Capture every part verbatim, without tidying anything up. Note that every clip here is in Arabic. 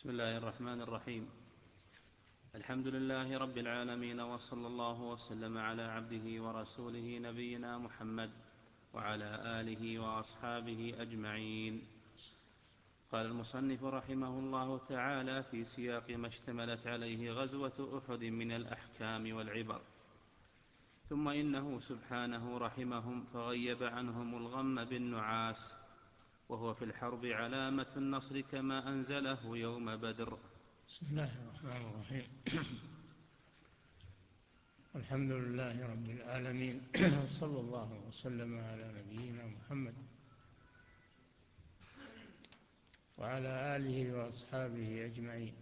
بسم الله الرحمن الرحيم. الحمد لله رب العالمين، وصلى الله وسلم على عبده ورسوله نبينا محمد وعلى آله وأصحابه أجمعين. قال المصنف رحمه الله تعالى في سياق ما اشتملت عليه غزوة أحد من الأحكام والعبر: ثم إنه سبحانه رحمهم فغيب عنهم الغم بالنعاس، وهو في الحرب علامة النصر كما أنزله يوم بدر. بسم الله الرحمن الرحيم. الحمد لله رب العالمين، صلى الله وسلم على نبينا محمد وعلى آله وأصحابه أجمعين.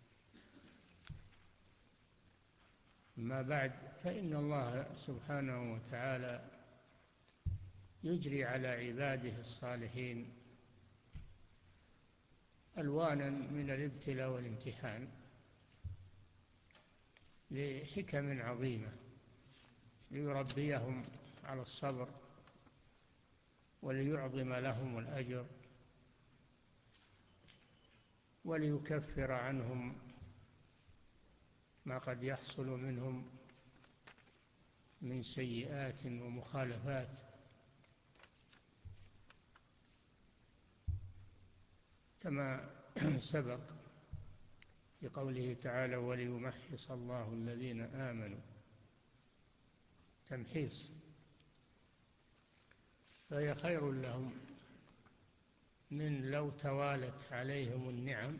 أما بعد، فإن الله سبحانه وتعالى يجري على عباده الصالحين ألوانا من الابتلاء والامتحان لحكم عظيمة، ليربيهم على الصبر وليعظم لهم الأجر وليكفر عنهم ما قد يحصل منهم من سيئات ومخالفات. كما سبق في قوله تعالى: وليمحص الله الذين آمنوا. تمحيص، فهي خير لهم من لو توالت عليهم النعم،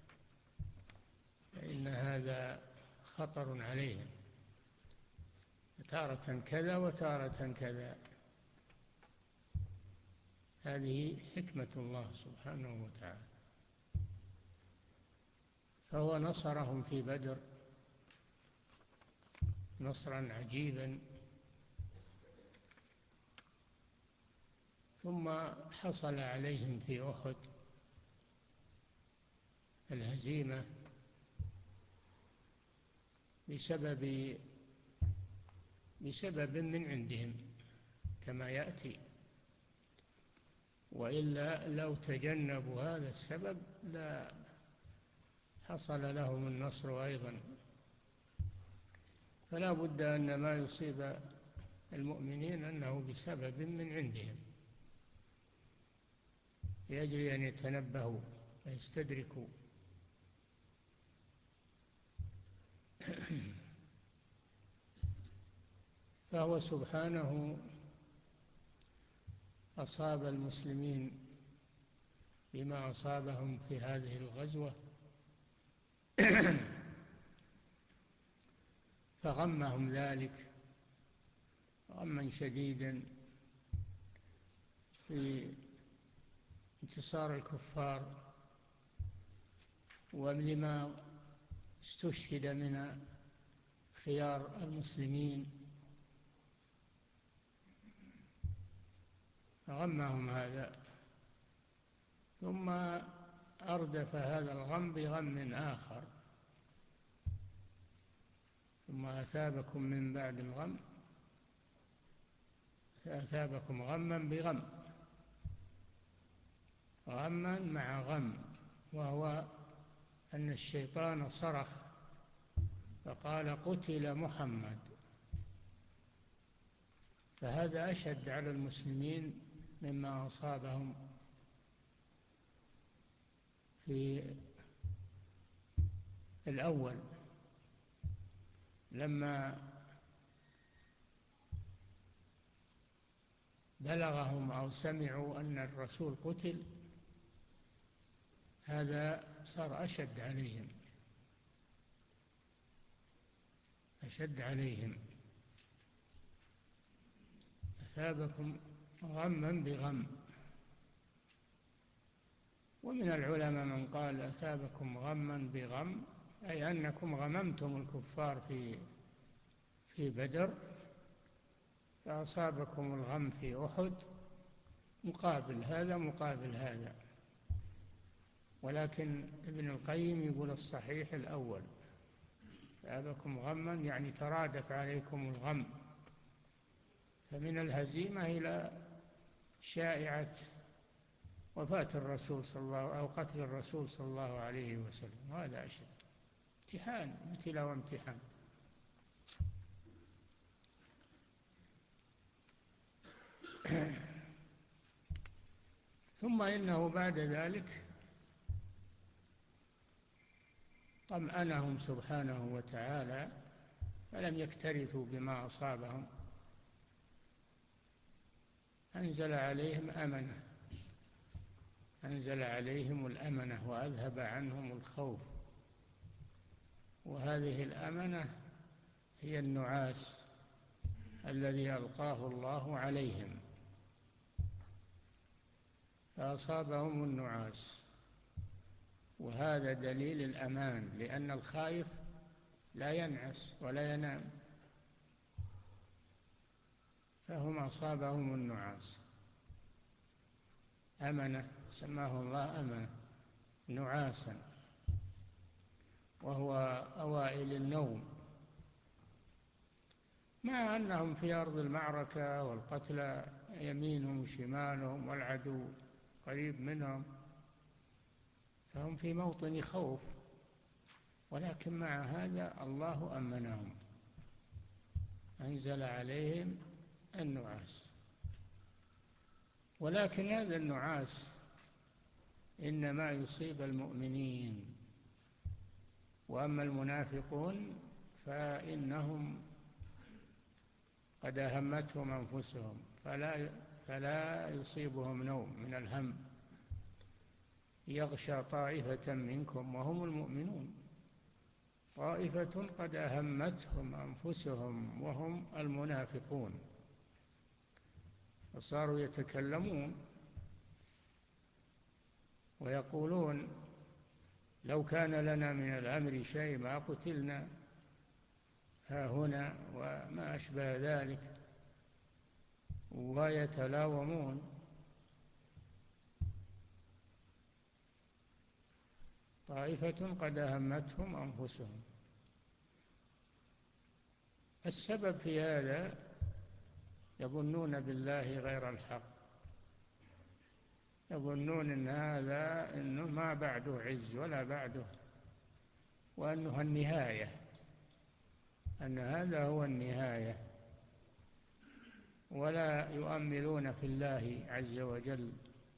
فإن هذا خطر عليهم، تارة كذا وتارة كذا. هذه حكمة الله سبحانه وتعالى. فهو نصرهم في بدر نصرا عجيبا، ثم حصل عليهم في أحد الهزيمة بسبب بسبب من عندهم كما يأتي، وإلا لو تجنبوا هذا السبب لا حصل لهم النصر أيضا. فلا بد أن ما يصيب المؤمنين أنه بسبب من عندهم، يجري أن يتنبهوا ويستدركوا. فهو سبحانه أصاب المسلمين بما أصابهم في هذه الغزوة، فغمهم ذلك غما شديدا في انتصار الكفار ولما استشهد من خيار المسلمين. غمهم هذا، ثم أردف هذا الغم بغم آخر، ثم أثابكم من بعد الغم فأثابكم غما بغم، غما مع غم، وهو أن الشيطان صرخ فقال: قتل محمد. فهذا أشد على المسلمين مما أصابهم في الأول لما بلغهم أو سمعوا أن الرسول قتل. هذا صار أشد عليهم أشد عليهم أثابكم غما بغم. ومن العلماء من قال: أثابكم غما بغم، أي أنكم غممتم الكفار في في بدر، فأصابكم الغم في أحد، مقابل هذا مقابل هذا. ولكن ابن القيم يقول الصحيح الأول: أثابكم غما يعني ترادف عليكم الغم، فمن الهزيمة إلى شائعة وفاة الرسول صلى الله أو قتل الرسول صلى الله عليه وسلم، وهذا أشد امتحان، ابتلاء وامتحان. ثم إنه بعد ذلك طمأنهم سبحانه وتعالى فلم يكترثوا بما أصابهم، أنزل عليهم أمنة، أنزل عليهم الأمنة وأذهب عنهم الخوف. وهذه الأمنة هي النعاس الذي ألقاه الله عليهم، فأصابهم النعاس، وهذا دليل الأمان، لأن الخائف لا ينعس ولا ينام، فهم أصابهم النعاس أمنة، سماه الله أمنة نعاسا، وهو أوائل النوم، مع أنهم في أرض المعركة والقتلى يمينهم وشمالهم والعدو قريب منهم، فهم في موطن خوف، ولكن مع هذا الله أمنهم، أنزل عليهم النعاس. ولكن هذا النعاس إنما يصيب المؤمنين، وأما المنافقون فإنهم قد أهمتهم أنفسهم، فلا, فلا يصيبهم نوم من الهم، يغشى طائفة منكم وهم المؤمنون، طائفة قد أهمتهم أنفسهم وهم المنافقون، فصاروا يتكلمون ويقولون لو كان لنا من الأمر شيء ما قتلنا ها هنا وما أشبه ذلك، ويتلاومون. طائفة قد أهمتهم أنفسهم. السبب في هذا يظنون بالله غير الحق، يظنون أن هذا إنه ما بعده عز ولا بعده، وأنه النهاية، أن هذا هو النهاية، ولا يؤملون في الله عز وجل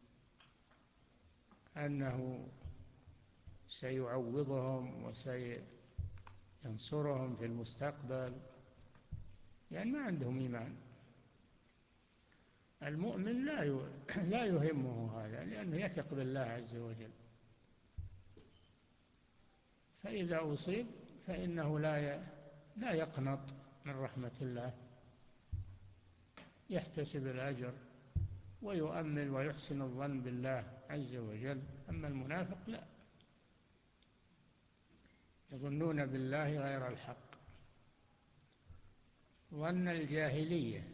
أنه سيعوضهم وسينصرهم في المستقبل، يعني ما عندهم إيمان. المؤمن لا لا يهمه هذا، لأنه يثق بالله عز وجل، فإذا أصيب فإنه لا لا يقنط من رحمة الله، يحتسب الأجر ويؤمل ويحسن الظن بالله عز وجل. أما المنافق لا، يظنون بالله غير الحق، ظن الجاهلية،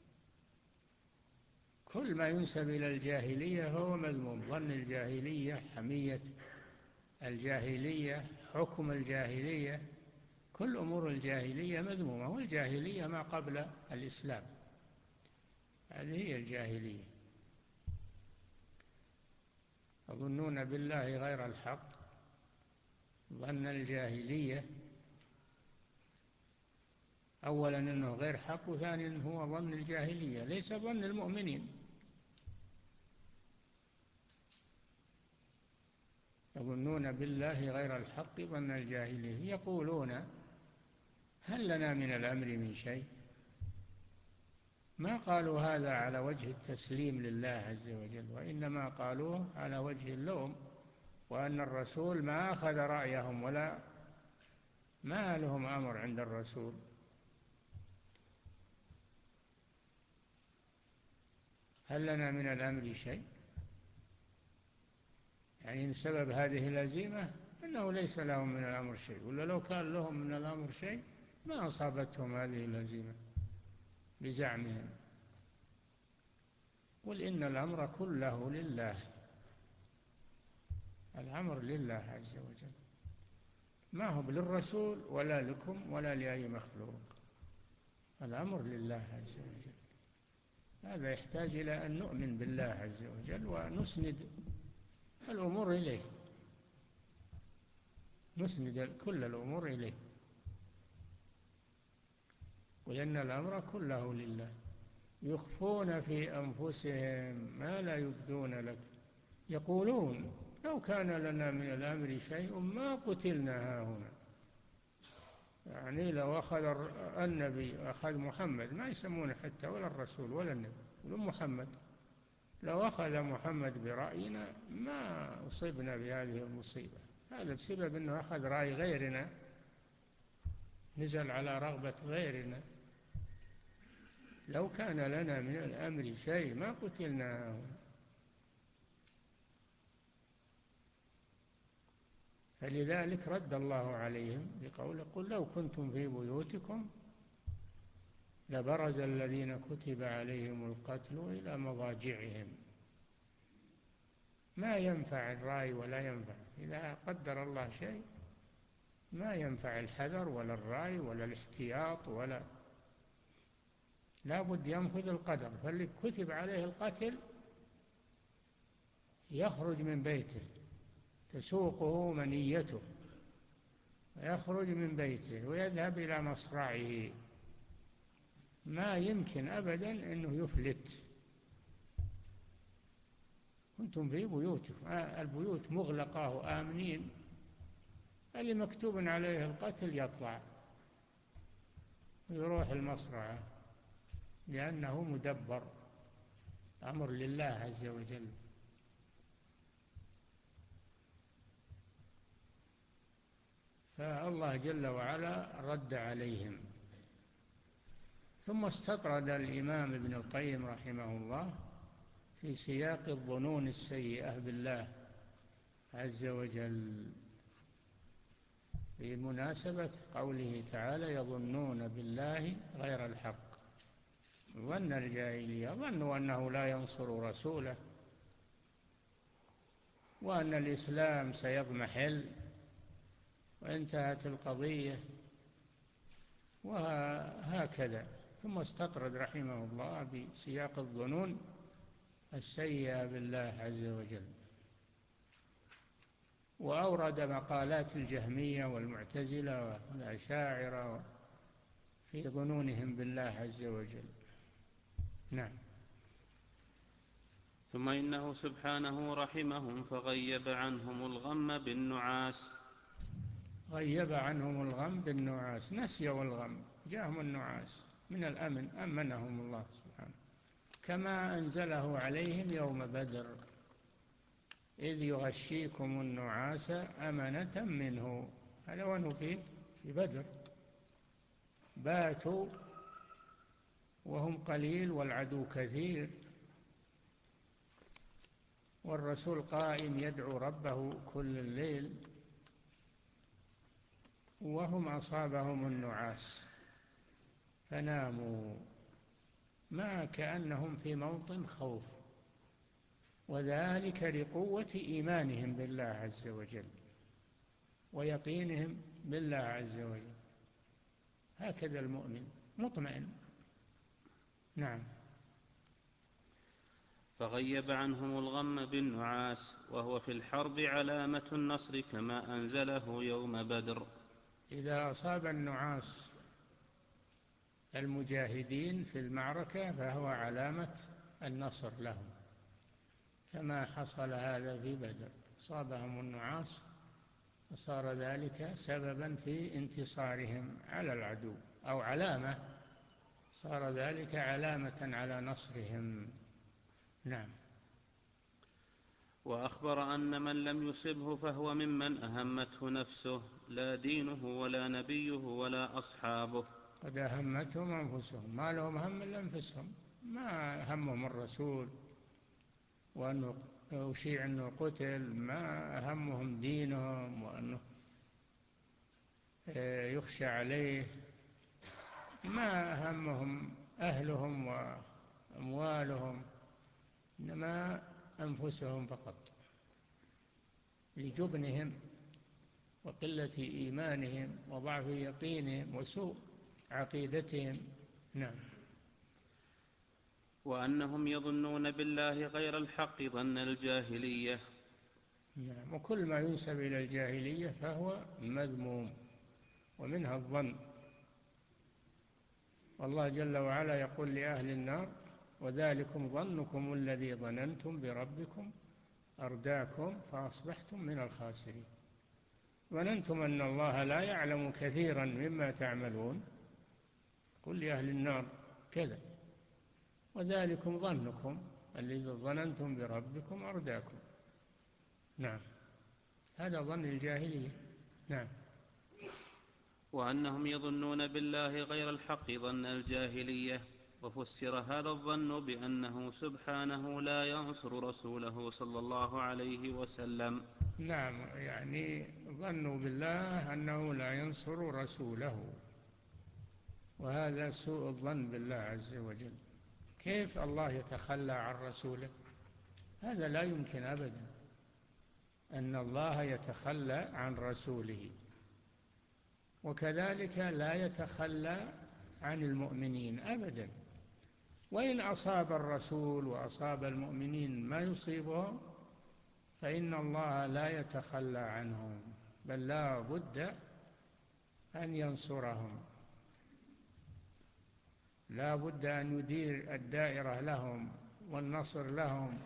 كل ما ينسب إلى الجاهلية هو مذموم، ظن الجاهلية، حمية الجاهلية، حكم الجاهلية، كل أمور الجاهلية مذمومة، والجاهلية ما قبل الإسلام، هذه هي الجاهلية. يظنون بالله غير الحق، ظن الجاهلية، أولا أنه غير حق، وثانيا أنه هو ظن الجاهلية ليس ظن المؤمنين. يظنون بالله غير الحق ظن الجاهلية، يقولون هل لنا من الأمر من شيء. ما قالوا هذا على وجه التسليم لله عز وجل، وإنما قالوه على وجه اللوم، وأن الرسول ما أخذ رأيهم ولا ما لهم أمر عند الرسول. هل لنا من الأمر شيء، يعني سبب هذه الهزيمة أنه ليس لهم من الأمر شيء، ولا لو كان لهم من الأمر شيء ما أصابتهم هذه الهزيمة بزعمهم. قل إن الأمر كله لله، الأمر لله عز وجل، ما هو للرسول ولا لكم ولا لأي مخلوق، الأمر لله عز وجل. هذا يحتاج إلى أن نؤمن بالله عز وجل ونسند الأمور إليه، نسند كل الأمور إليه، ولأن الأمر كله لله. يخفون في أنفسهم ما لا يبدون لك، يقولون لو كان لنا من الأمر شيء ما قتلنا هاهنا. يعني لو أخذ النبي أخذ محمد، ما يسمونه حتى ولا الرسول ولا النبي ولا محمد، لو أخذ محمد برأينا ما أصبنا بهذه المصيبة. هذا بسبب أنه أخذ رأي غيرنا، نزل على رغبة غيرنا. لو كان لنا من الأمر شيء ما قتلنا هاهنا. فلذلك رد الله عليهم بقوله قل لو كنتم في بيوتكم لبرز الذين كتب عليهم القتل إلى مضاجعهم. ما ينفع الرأي ولا ينفع، إذا قدر الله شيء ما ينفع الحذر ولا الرأي ولا الاحتياط، ولا لا بد ينفذ القدر. فاللي كتب عليه القتل يخرج من بيته، تسوقه منيته، ويخرج من بيته ويذهب إلى مصرعه، ما يمكن أبدا أنه يفلت. كنتم في بيوتكم، آه البيوت مغلقة وآمنين، اللي مكتوب عليه القتل يطلع ويروح المصرعة، لأنه مدبر، أمر لله عز وجل. فالله جل وعلا رد عليهم. ثم استطرد الإمام ابن القيم رحمه الله في سياق الظنون السيئة بالله عز وجل في مناسبة قوله تعالى يظنون بالله غير الحق. ظن الجاهلية، ظنوا أنه لا ينصر رسوله، وأن الإسلام سيضمحل وانتهت القضية، وهكذا. ثم استطرد رحمه الله بسياق الظنون السيئة بالله عز وجل، وأورد مقالات الجهمية والمعتزلة والأشاعرة في ظنونهم بالله عز وجل. نعم. ثم إنه سبحانه رحمهم فغيب عنهم الغم بالنعاس. غيب عنهم الغم بالنعاس، نسيوا الغم، جاءهم النعاس من الأمن، أمنهم الله سبحانه، كما أنزله عليهم يوم بدر إذ يغشيكم النعاس أمنة منه. هذا وانه في في بدر باتوا وهم قليل والعدو كثير، والرسول قائم يدعو ربه كل الليل، وهم أصابهم النعاس فناموا، ما كأنهم في موطن خوف، وذلك لقوة إيمانهم بالله عز وجل ويقينهم بالله عز وجل. هكذا المؤمن مطمئن. نعم. فغيب عنهم الغم بالنعاس، وهو في الحرب علامة النصر كما أنزله يوم بدر. إذا أصاب النعاس المجاهدين في المعركة فهو علامة النصر لهم، كما حصل هذا في بدر، أصابهم النعاس وصار ذلك سببا في انتصارهم على العدو، أو علامة، صار ذلك علامة على نصرهم. نعم. وأخبر أن من لم يصبه فهو ممن أهمته نفسه لا دينه ولا نبيه ولا أصحابه. قد أهمتهم أنفسهم، ما لهم هم إلا أنفسهم، ما همهم الرسول وأنه أشيع أنه قتل، ما همهم دينهم وأنه يخشى عليه، ما همهم أهلهم وأموالهم، إنما أنفسهم فقط، لجبنهم وقلة إيمانهم وضعف يقينهم وسوء عقيدتهم. نعم. وأنهم يظنون بالله غير الحق ظن الجاهلية. نعم. وكل ما ينسب إلى الجاهلية فهو مذموم، ومنها الظن. والله جل وعلا يقول لأهل النار: وذلكم ظنكم الذي ظننتم بربكم أرداكم فأصبحتم من الخاسرين. ظننتم أن الله لا يعلم كثيرا مما تعملون، قل لأهل النار كذا: وذلكم ظنكم الذي ظننتم بربكم أرداكم. نعم، هذا ظن الجاهلية. نعم. وأنهم يظنون بالله غير الحق ظن الجاهلية. وفسر هذا الظن بأنه سبحانه لا ينصر رسوله صلى الله عليه وسلم. نعم، يعني ظنوا بالله أنه لا ينصر رسوله، وهذا سوء الظن بالله عز وجل. كيف الله يتخلى عن رسوله؟ هذا لا يمكن أبدا أن الله يتخلى عن رسوله. وكذلك لا يتخلى عن المؤمنين أبدا. وإن أصاب الرسول وأصاب المؤمنين ما يصيبهم فإن الله لا يتخلى عنهم، بل لا بد أن ينصرهم، لا بد أن يدير الدائرة لهم والنصر لهم.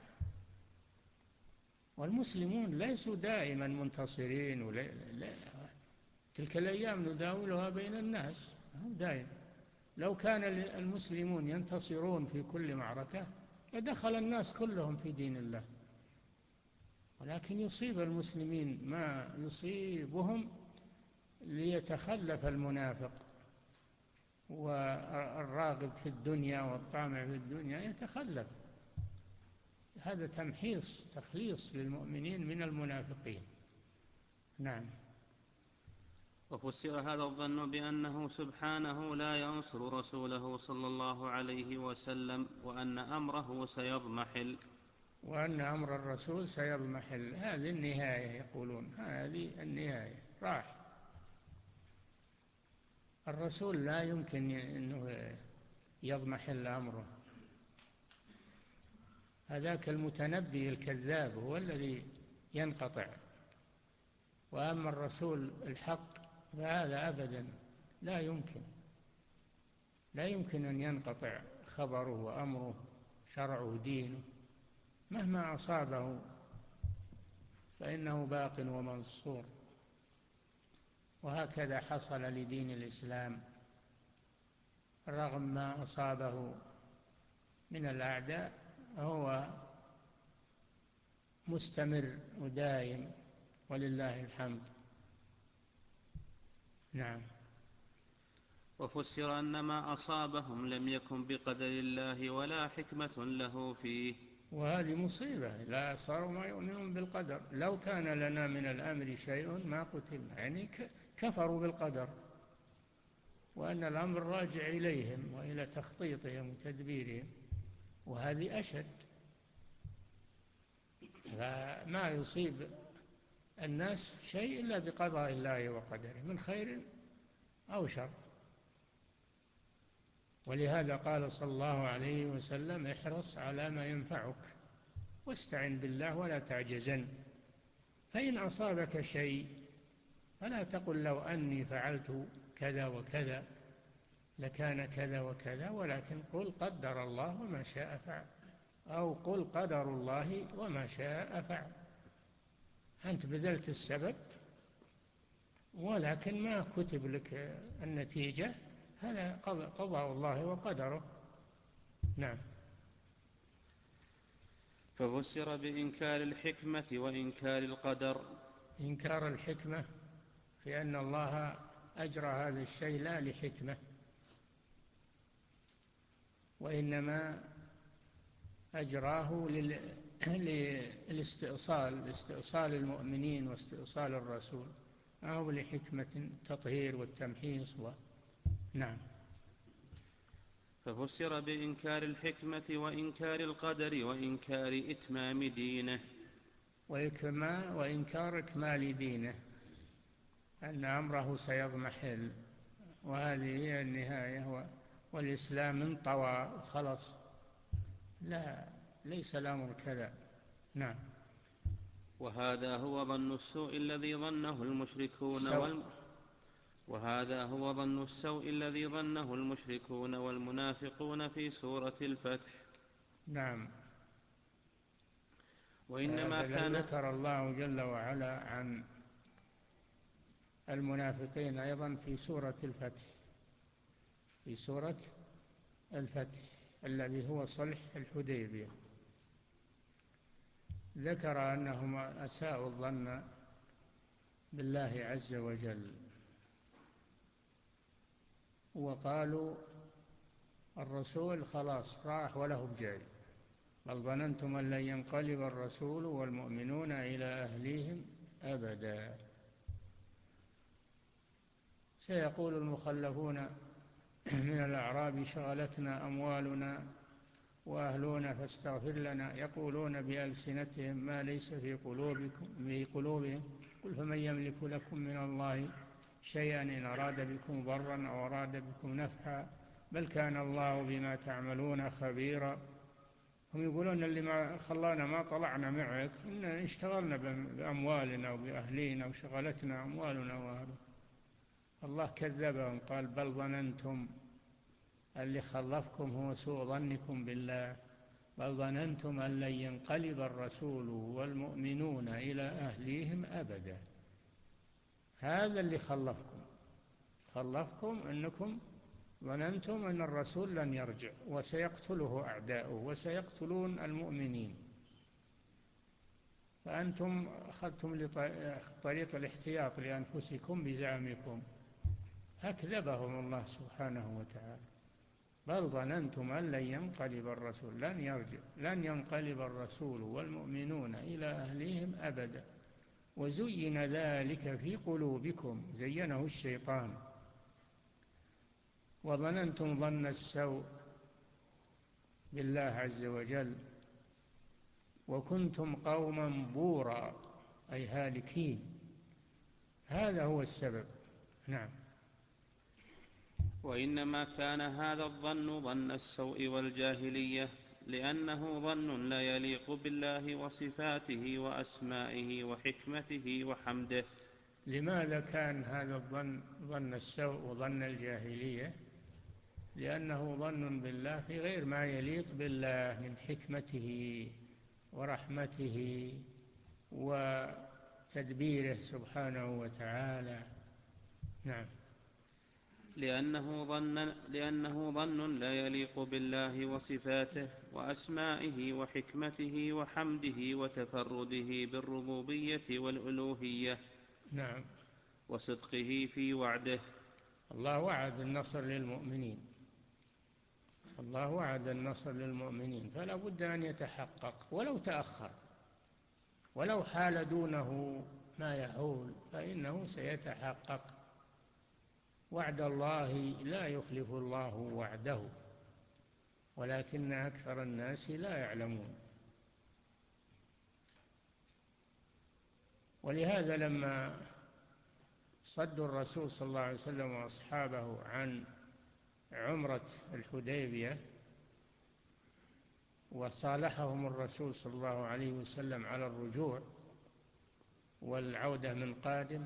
والمسلمون ليسوا دائما منتصرين، ولا لا، تلك الأيام نداولها بين الناس دائما. لو كان المسلمون ينتصرون في كل معركة لدخل الناس كلهم في دين الله، ولكن يصيب المسلمين ما يصيبهم ليتخلف المنافق والراغب في الدنيا والطامع في الدنيا يتخلف. هذا تمحيص تخليص للمؤمنين من المنافقين. نعم. وفسر هذا الظن بأنه سبحانه لا ينصر رسوله صلى الله عليه وسلم، وأن أمره سيضمحل. وأن أمر الرسول سيضمحل، هذه النهاية، يقولون هذه النهاية، راح. الرسول لا يمكن أنه يضمحل أمره، هذاك المتنبي الكذاب هو الذي ينقطع. وأما الرسول الحق فهذا أبدا لا يمكن، لا يمكن أن ينقطع خبره وأمره شرعه دينه، مهما أصابه فإنه باق ومنصور. وهكذا حصل لدين الإسلام رغم ما أصابه من الأعداء، هو مستمر ودائم ولله الحمد. نعم. وفسر أن ما أصابهم لم يكن بقدر الله ولا حكمة له فيه. وهذه مصيبة، لا صاروا ما يؤمنون بالقدر. لو كان لنا من الأمر شيء ما قتلنا، يعني كفروا بالقدر، وأن الأمر راجع إليهم وإلى تخطيطهم وتدبيرهم، وهذه أشد. فما يصيب الناس شيء إلا بقضاء الله وقدره، من خير أو شر. ولهذا قال صلى الله عليه وسلم: احرص على ما ينفعك واستعن بالله ولا تعجزن. فإن أصابك شيء فلا تقل لو أني فعلت كذا وكذا لكان كذا وكذا، ولكن قل قدر الله وما شاء فعل، أو قل قدر الله وما شاء فعل. أنت بذلت السبب ولكن ما كتب لك النتيجة، هذا قضاء الله وقدره. نعم. ففسر بإنكار الحكمة وإنكار القدر. إنكار الحكمة في أن الله أجرى هذا الشيء لا لحكمة، وإنما أجراه للاستئصال، لاستئصال المؤمنين واستئصال الرسول، أو لحكمة التطهير والتمحيص و... نعم. ففسر بإنكار الحكمة وإنكار القدر وإنكار إتمام دينه. وإكما وإنكار إكمال دينه، أن أمره سيضمحل، وهذه هي النهاية، والإسلام انطوى وخلص لا، ليس الأمر كذا. نعم. وهذا هو ظن السوء الذي ظنه المشركون سوء. والم... وهذا هو ظن السوء الذي ظنه المشركون والمنافقون في سورة الفتح. نعم. وإنما بل كان ذكر الله جل وعلا عن المنافقين أيضا في سورة الفتح، في سورة الفتح الذي هو صلح الحديبية، ذكر أنهم أساءوا الظن بالله عز وجل، وقالوا الرسول خلاص راح وله بجاي، بل ظننتم أن لن ينقلب الرسول والمؤمنون إلى أهليهم أبدا. سيقول المخلفون من الأعراب شغلتنا أموالنا وأهلنا فاستغفر لنا، يقولون بألسنتهم ما ليس في قلوبكم في قلوبهم، قل فمن يملك لكم من الله شيئا إن أراد بكم ضرا أو أراد بكم نفعا بل كان الله بما تعملون خبيرا. هم يقولون اللي ما خلانا ما طلعنا معك إن اشتغلنا بأموالنا وبأهلينا وشغلتنا أموالنا وأهلنا. الله كذبهم قال بل ظننتم، اللي خلفكم هو سوء ظنكم بالله، بل ظننتم أن لن ينقلب الرسول والمؤمنون إلى أهليهم أبدا. هذا اللي خلفكم، خلفكم أنكم ظننتم أن الرسول لن يرجع وسيقتله أعداؤه وسيقتلون المؤمنين، فأنتم أخذتم طريق الاحتياط لأنفسكم بزعمكم، أكذبهم الله سبحانه وتعالى. بل ظننتم أن لن ينقلب الرسول لن يرجع لن ينقلب الرسول والمؤمنون إلى أهليهم أبدا وزين ذلك في قلوبكم، زينه الشيطان، وظننتم ظن السوء بالله عز وجل وكنتم قوما بورا أي هالكين. هذا هو السبب. نعم. وإنما كان هذا الظن ظن السوء والجاهلية لأنه ظن لا يليق بالله وصفاته وأسمائه وحكمته وحمده. لماذا كان هذا الظن ظن السوء وظن الجاهلية؟ لأنه ظن بالله في غير ما يليق بالله من حكمته ورحمته وتدبيره سبحانه وتعالى. نعم. لأنه ظن, لأنه ظن لا يليق بالله وصفاته وأسمائه وحكمته وحمده وتفرده بالربوبية والألوهية. نعم. وصدقه في وعده. الله وعد النصر للمؤمنين، الله وعد النصر للمؤمنين، فلا بد أن يتحقق ولو تأخر، ولو حال دونه ما يحول فإنه سيتحقق. وعد الله لا يخلف الله وعده ولكن أكثر الناس لا يعلمون. ولهذا لما صدوا الرسول صلى الله عليه وسلم وأصحابه عن عمرة الحديبية وصالحهم الرسول صلى الله عليه وسلم على الرجوع والعودة من قادم،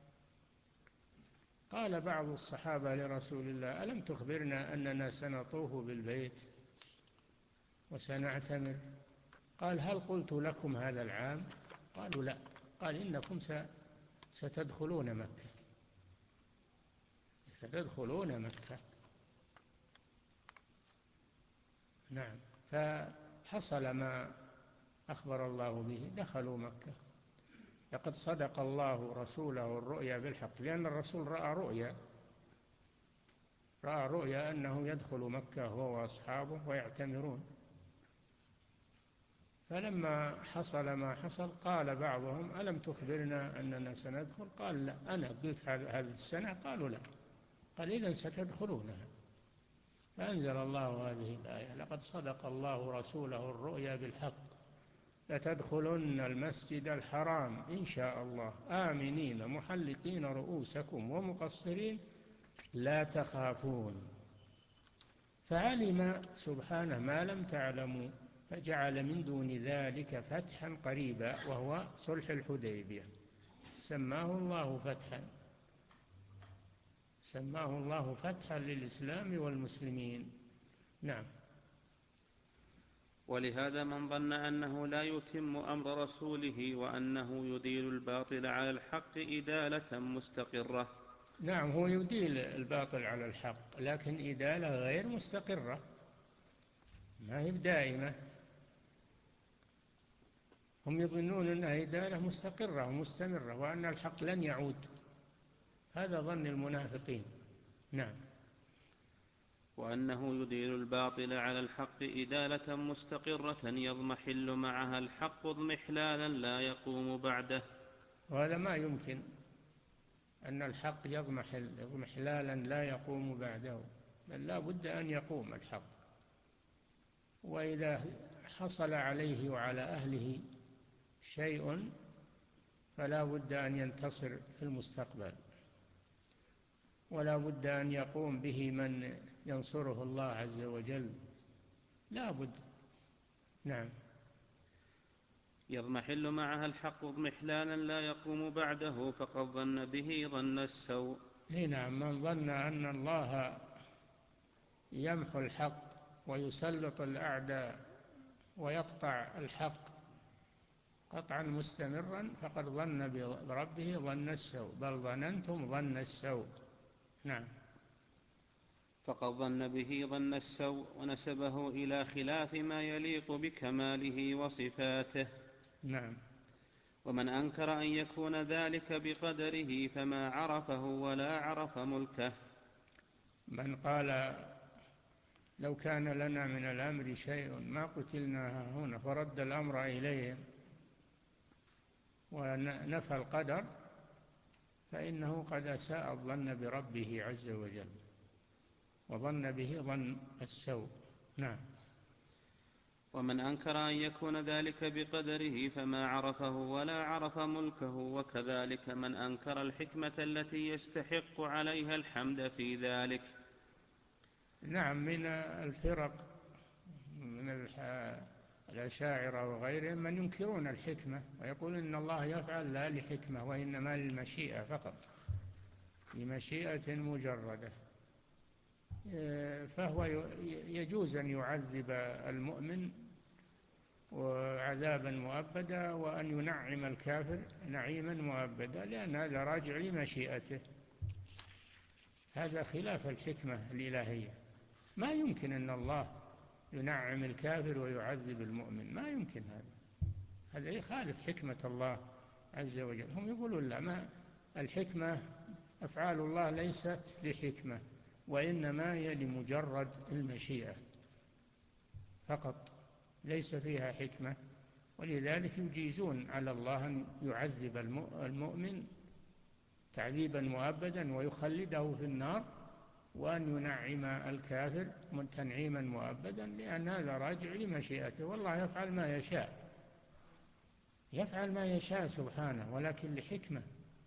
قال بعض الصحابة لرسول الله ألم تخبرنا أننا سنطوف بالبيت وسنعتمر؟ قال هل قلت لكم هذا العام؟ قالوا لا. قال إنكم ستدخلون مكة، ستدخلون مكة. نعم. فحصل ما أخبر الله به، دخلوا مكة. لقد صدق الله رسوله الرؤيا بالحق، لأن الرسول رأى رؤيا رأى رؤيا أنه يدخل مكة هو وأصحابه ويعتمرون. فلما حصل ما حصل قال بعضهم ألم تخبرنا أننا سندخل؟ قال لا. أنا قلت هذه السنة؟ قالوا لا. قال إذن ستدخلونها. فأنزل الله هذه الآية لقد صدق الله رسوله الرؤيا بالحق لتدخلن المسجد الحرام إن شاء الله آمنين محلقين رؤوسكم ومقصرين لا تخافون. فعلم سبحانه ما لم تعلموا فجعل من دون ذلك فتحا قريبا وهو صلح الحديبية، سماه الله فتحا، سماه الله فتحا للإسلام والمسلمين. نعم. ولهذا من ظن أنه لا يتم أمر رسوله وأنه يديل الباطل على الحق إدالة مستقرة. نعم، هو يديل الباطل على الحق، لكن إدالة غير مستقرة، ما هي دائمة. هم يظنون أنها إدالة مستقرة ومستمرة وأن الحق لن يعود، هذا ظن المنافقين. نعم. وأنه يديل الباطل على الحق إدالة مستقرة يضمحل معها الحق اضمحلالا لا يقوم بعده. وهذا ما يمكن، أن الحق يضمحل اضمحلالا لا يقوم بعده، بل لا بد أن يقوم الحق، وإذا حصل عليه وعلى أهله شيء فلا بد أن ينتصر في المستقبل، ولا بد أن يقوم به من ينصره الله عز وجل، لا بد. نعم. يضمحل معها الحق اضمحلالا لا يقوم بعده، فقد ظن به ظن السوء. نعم، من ظن أن الله يمحو الحق ويسلط الأعداء ويقطع الحق قطعا مستمرا فقد ظن بربه ظن السوء، بل ظننتم ظن السوء. نعم. فقد ظن به ظن السوء ونسبه إلى خلاف ما يليق بكماله وصفاته. نعم. ومن أنكر أن يكون ذلك بقدره فما عرفه ولا عرف ملكه. من قال لو كان لنا من الأمر شيء ما قتلنا هنا فرد الأمر إليهم ونفى القدر فإنه قد أساء الظن بربه عز وجل وظن به ظن السوء. نعم. ومن أنكر أن يكون ذلك بقدره فما عرفه ولا عرف ملكه. وكذلك من أنكر الحكمة التي يستحق عليها الحمد في ذلك. نعم، من الفرق من الأشاعرة وغيرهم من ينكرون الحكمة ويقول إن الله يفعل لا لحكمة وإنما للمشيئة فقط، لمشيئة مجردة، فهو يجوز أن يعذب المؤمن وعذابا مؤبدا وأن ينعم الكافر نعيما مؤبدا، لأن هذا راجع لمشيئته، هذا خلاف الحكمة الإلهية. ما يمكن أن الله ينعم الكافر ويعذب المؤمن، ما يمكن، هذا هذا يخالف حكمة الله عز وجل. هم يقولون لا، ما الحكمة أفعال الله ليست لحكمة وإنما هي لمجرد المشيئة فقط، ليس فيها حكمة، ولذلك يجيزون على الله أن يعذب المؤمن تعذيبا مؤبدا ويخلده في النار، وأن ينعم الكافر تنعيما مؤبدا، لأن هذا راجع لمشيئته، والله يفعل ما يشاء، يفعل ما يشاء سبحانه، ولكن لحكمة،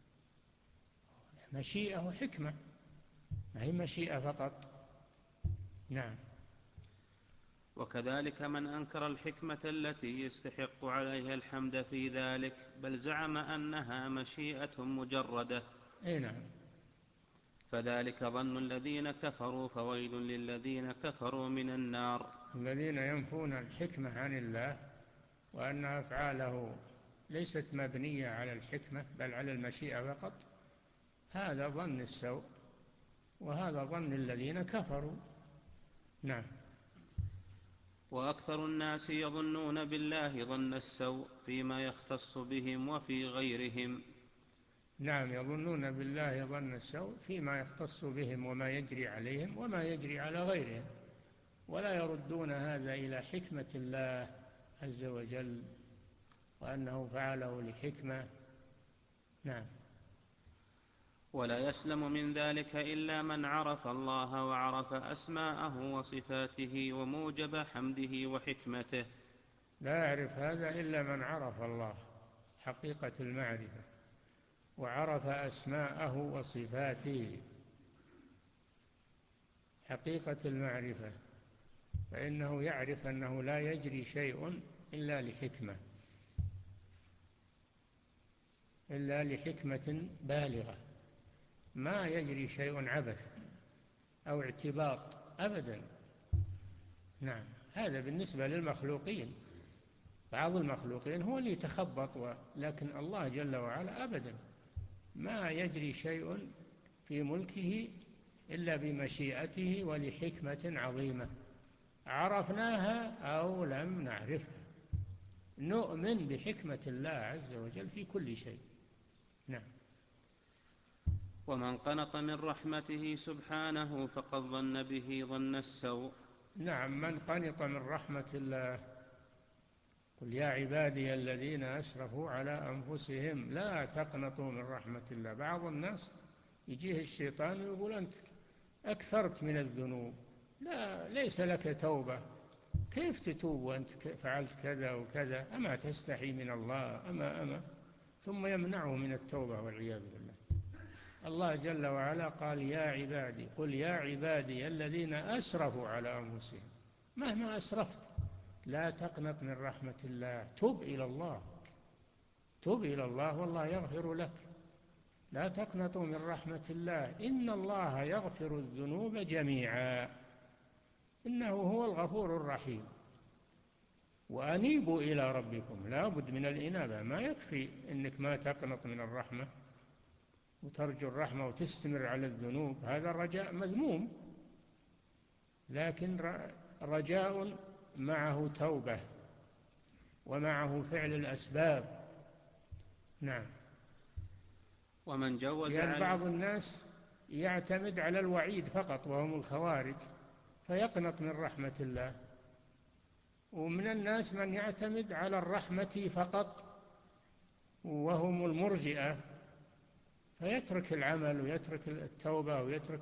مشيئة وحكمة، ما هي مشيئة فقط. نعم. وكذلك من أنكر الحكمة التي يستحق عليها الحمد في ذلك بل زعم أنها مشيئة مجردة. أي نعم. فذلك ظن الذين كفروا فويل للذين كفروا من النار. الذين ينفون الحكمة عن الله وأن أفعاله ليست مبنية على الحكمة بل على المشيئة فقط، هذا ظن السوء، وهذا ظن الذين كفروا. نعم. وأكثر الناس يظنون بالله ظن السوء فيما يختص بهم وفي غيرهم. نعم، يظنون بالله ظن السوء فيما يختص بهم وما يجري عليهم وما يجري على غيرهم، ولا يردون هذا إلى حكمة الله عز وجل وأنه فعله لحكمة. نعم. ولا يسلم من ذلك إلا من عرف الله وعرف أسماءه وصفاته وموجب حمده وحكمته. لا يعرف هذا إلا من عرف الله حقيقة المعرفة وعرف أسماءه وصفاته حقيقة المعرفة، فإنه يعرف أنه لا يجري شيء إلا لحكمة إلا لحكمة بالغة، ما يجري شيء عبث أو اعتباط أبدا. نعم، هذا بالنسبة للمخلوقين. بعض المخلوقين هو اللي يتخبط، لكن الله جل وعلا أبدا ما يجري شيء في ملكه إلا بمشيئته ولحكمة عظيمة عرفناها أو لم نعرفها. نؤمن بحكمة الله عز وجل في كل شيء. نعم. ومن قنط من رحمته سبحانه فقد ظن به ظن السوء. نعم، من قنط من رحمة الله، قل يا عبادي الذين أسرفوا على أنفسهم لا تقنطوا من رحمة الله. بعض الناس يجيه الشيطان ويقول أنت أكثرت من الذنوب، لا ليس لك توبة، كيف تتوب وأنت فعلت كذا وكذا، أما تستحي من الله، أما أما ثم يمنعه من التوبة والعياذ بالله. الله جل وعلا قال يا عبادي، قل يا عبادي الذين أسرفوا على أنفسهم، مهما أسرفت لا تقنط من رحمة الله، تب إلى الله، تب إلى الله والله يغفر لك. لا تقنطوا من رحمة الله إن الله يغفر الذنوب جميعا إنه هو الغفور الرحيم. وأنيبوا إلى ربكم، لا بد من الإنابة، ما يكفي إنك ما تقنط من الرحمة وترجو الرحمة وتستمر على الذنوب، هذا الرجاء مذموم، لكن رجاء معه توبة ومعه فعل الأسباب. نعم. ومن جوز لأن عليه بعض الناس يعتمد على الوعيد فقط وهم الخوارج فيقنط من رحمة الله، ومن الناس من يعتمد على الرحمة فقط وهم المرجئة فيترك العمل ويترك التوبة ويترك.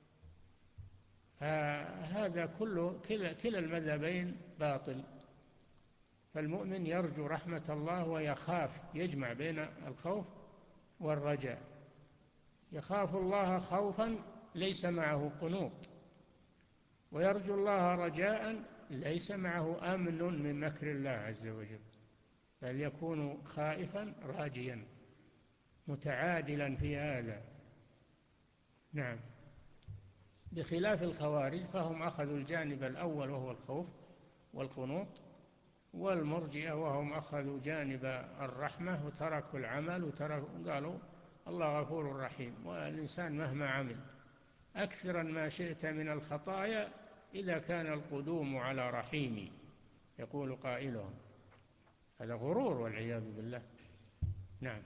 هذا كله كلا, كلا المذهبين باطل. فالمؤمن يرجو رحمة الله ويخاف، يجمع بين الخوف والرجاء. يخاف الله خوفا ليس معه قنوط، ويرجو الله رجاء ليس معه أمن من مكر الله عز وجل، بل يكون خائفا راجيا متعادلا في هذا. نعم. بخلاف الخوارج فهم أخذوا الجانب الأول وهو الخوف والقنوط، والمرجئة وهم أخذوا جانب الرحمة وتركوا العمل وتركوا قالوا الله غفور رحيم، والإنسان مهما عمل أكثر ما شئت من الخطايا إذا كان القدوم على رحيمي، يقول قائلهم. هذا غرور والعياذ بالله. نعم.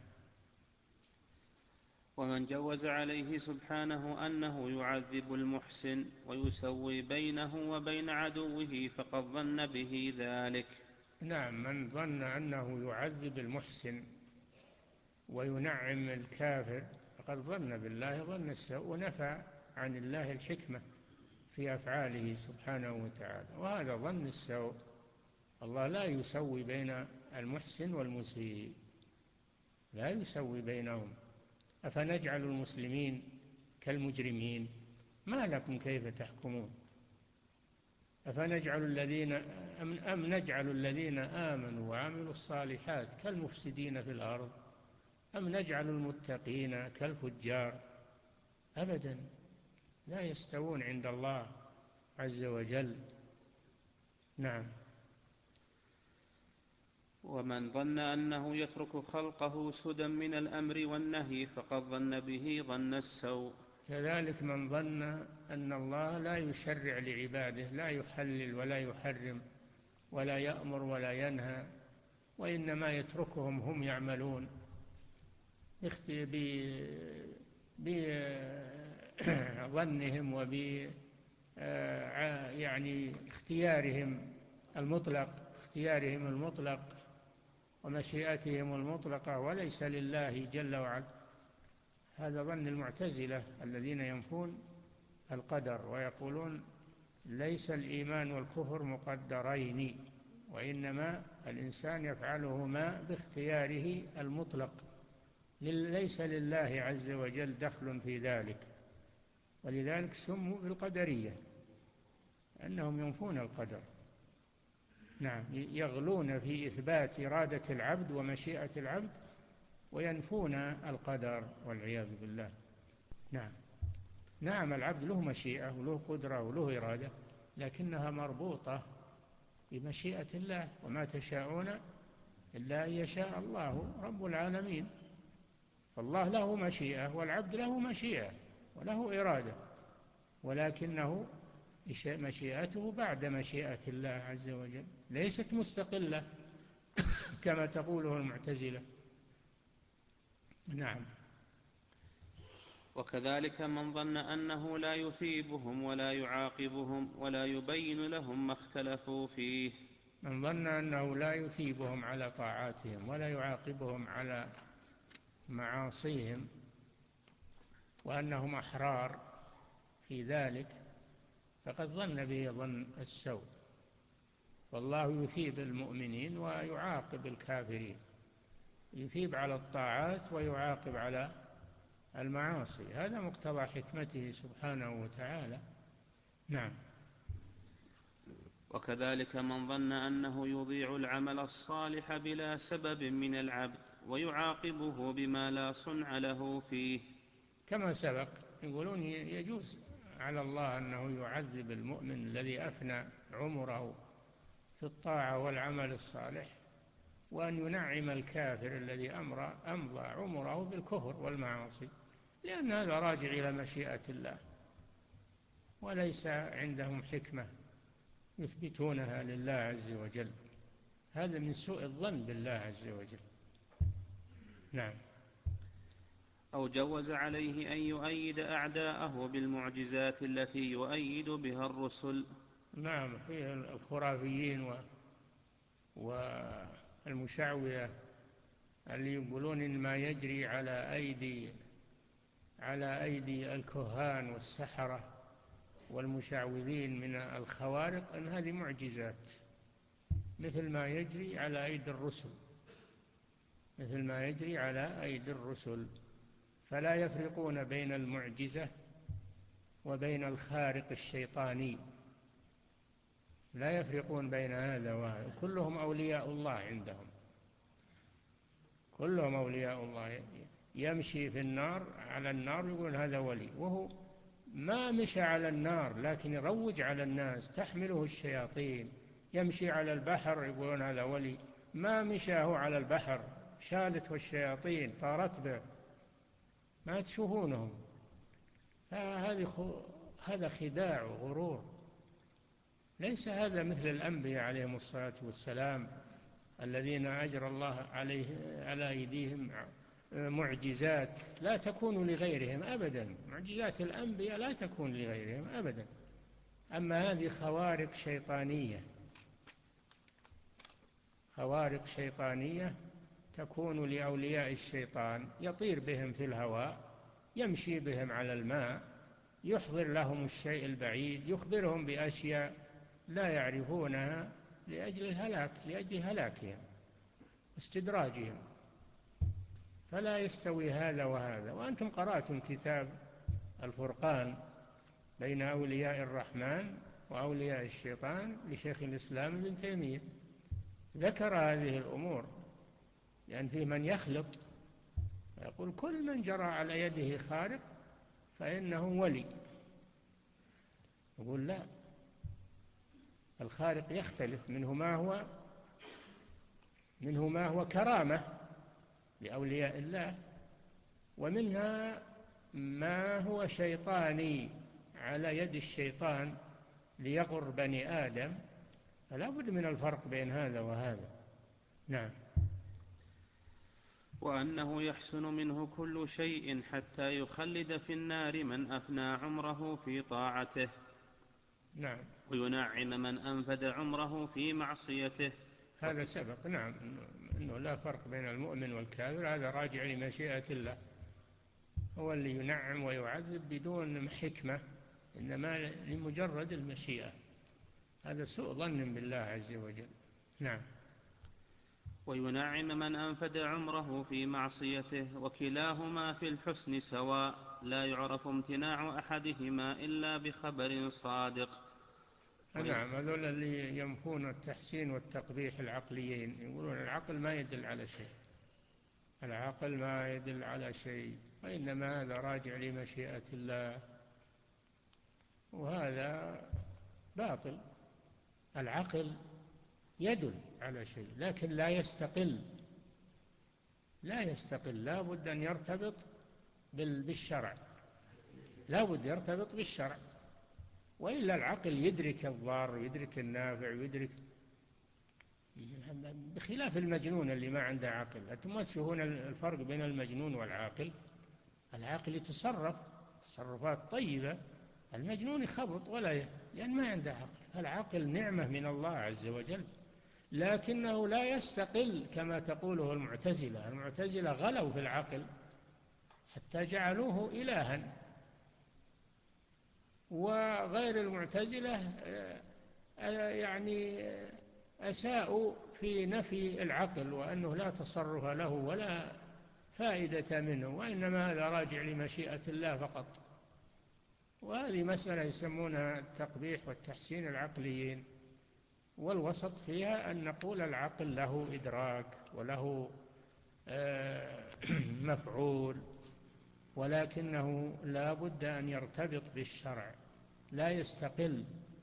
ومن جوز عليه سبحانه أنه يعذب المحسن ويسوي بينه وبين عدوه فقد ظن به ذلك. نعم، من ظن أنه يعذب المحسن وينعم الكافر فقد ظن بالله ظن السوء، ونفى عن الله الحكمة في أفعاله سبحانه وتعالى، وهذا ظن السوء. الله لا يسوي بين المحسن والمسيء، لا يسوي بينهم. أفنجعل المسلمين كالمجرمين؟ ما لكم كيف تحكمون؟ أفنجعل الذين أم نجعل الذين آمنوا وعملوا الصالحات كالمفسدين في الأرض أم نجعل المتقين كالفجار؟ أبدا، لا يستوون عند الله عز وجل. نعم. ومن ظن أنه يترك خلقه سدى من الأمر والنهي فقد ظن به ظن السوء. كذلك من ظن أن الله لا يشرع لعباده، لا يحلل ولا يحرم ولا يأمر ولا ينهى، وإنما يتركهم هم يعملون بظنهم وب يعني اختيارهم المطلق اختيارهم المطلق ومشيئتهم المطلقة، وليس لله جل وعلا. هذا ظن المعتزلة الذين ينفون القدر ويقولون ليس الإيمان والكفر مقدرين، وإنما الإنسان يفعلهما باختياره المطلق، ليس لله عز وجل دخل في ذلك، ولذلك سموا بالقدرية. أنهم ينفون القدر. نعم، يغلون في إثبات إرادة العبد ومشيئة العبد وينفون القدر والعياذ بالله. نعم نعم العبد له مشيئة وله قدرة وله إرادة، لكنها مربوطة بمشيئة الله، وما تشاءون إلا أن يشاء الله رب العالمين. فالله له مشيئة والعبد له مشيئة وله إرادة، ولكنه مشيئته بعد مشيئة الله عز وجل، ليست مستقلة كما تقوله المعتزلة. نعم. وكذلك من ظن أنه لا يثيبهم ولا يعاقبهم ولا يبين لهم ما اختلفوا فيه. من ظن أنه لا يثيبهم على طاعاتهم ولا يعاقبهم على معاصيهم وأنهم أحرار في ذلك، فقد ظن به ظن السوء. والله يثيب المؤمنين ويعاقب الكافرين، يثيب على الطاعات ويعاقب على المعاصي، هذا مقتضى حكمته سبحانه وتعالى. نعم. وكذلك من ظن أنه يضيع العمل الصالح بلا سبب من العبد ويعاقبه بما لا صنع له فيه. كما سبق يقولون يجوز على الله أنه يعذب المؤمن الذي أفنى عمره في الطاعة والعمل الصالح، وأن ينعم الكافر الذي أمضى عمره بالكفر والمعاصي، لأن هذا راجع إلى مشيئة الله، وليس عندهم حكمة يثبتونها لله عز وجل. هذا من سوء الظن بالله عز وجل. نعم. أو جوز عليه أن يؤيد أعداءه بالمعجزات التي يؤيد بها الرسل. نعم، في الخرافيين والمشعوذة اللي يقولون إن ما يجري على أيدي على أيدي الكهان والسحرة والمشعوذين من الخوارق أن هذه معجزات، مثل ما يجري على أيدي الرسل مثل ما يجري على أيدي الرسل فلا يفرقون بين المعجزة وبين الخارق الشيطاني، لا يفرقون بين هذا وهذا، كلهم أولياء الله عندهم، كلهم أولياء الله. يمشي في النار على النار يقول هذا ولي، وهو ما مشى على النار لكن يروج على الناس تحمله الشياطين. يمشي على البحر يقولون هذا ولي، ما مشاه على البحر شالته الشياطين طارت به، ما تشوفونهم. هذا خداع وغرور، ليس هذا مثل الأنبياء عليهم الصلاة والسلام الذين أجرى الله عليه على أيديهم معجزات لا تكون لغيرهم أبدا. معجزات الأنبياء لا تكون لغيرهم أبدا. أما هذه خوارق شيطانية، خوارق شيطانية تكون لأولياء الشيطان، يطير بهم في الهواء، يمشي بهم على الماء، يحضر لهم الشيء البعيد، يخبرهم بأشياء لا يعرفونها لأجل الهلاك لأجل هلاكهم واستدراجهم. فلا يستوي هذا وهذا. وأنتم قرأتم كتاب الفرقان بين أولياء الرحمن وأولياء الشيطان لشيخ الإسلام ابن تيمية، ذكر هذه الأمور، لأن فيه من يخلط يقول كل من جرى على يده خارق فإنه ولي. يقول لا، الخارق يختلف، منه ما هو منه ما هو كرامة لأولياء الله، ومنها ما هو شيطاني على يد الشيطان ليغر بني آدم، فلا بد من الفرق بين هذا وهذا. نعم. وأنه يحسن منه كل شيء حتى يخلد في النار من أفنى عمره في طاعته. نعم. وينعم من أنفد عمره في معصيته. هذا سبق. نعم، أنه لا فرق بين المؤمن والكافر، هذا راجع لمشيئة الله، هو اللي ينعم ويعذب بدون حكمة، إنما لمجرد المشيئة. هذا سوء ظن بالله عز وجل. نعم. وينعم من أنفد عمره في معصيته، وكلاهما في الحسن سواء، لا يعرف امتناع أحدهما إلا بخبر صادق. نعم، هذول اللي ينفون التحسين والتقبيح العقليين، يقولون العقل ما يدل على شيء، العقل ما يدل على شيء، وإنما هذا راجع لمشيئة الله، وهذا باطل. العقل يدل على شيء لكن لا يستقل، لا يستقل، لا بد أن يرتبط بالشرع، لا بد يرتبط بالشرع، وإلا العقل يدرك الضار ويدرك النافع ويدرك، بخلاف المجنون اللي ما عنده عقل. أنتم ما تشوفون الفرق بين المجنون والعاقل؟ العاقل يتصرف تصرفات طيبة، المجنون يخبط ولا ي... لأن ما عنده عقل. العقل نعمة من الله عز وجل، لكنه لا يستقل كما تقوله المعتزلة. المعتزلة غلوا في العقل حتى جعلوه إلها، وغير المعتزلة يعني أساءوا في نفي العقل، وأنه لا تصرف له ولا فائدة منه، وإنما هذا راجع لمشيئة الله فقط. وهذه مسألة يسمونها التقبيح والتحسين العقليين، والوسط فيها أن نقول العقل له إدراك وله مفعول، ولكنه لا بد أن يرتبط بالشرع، لا يستقل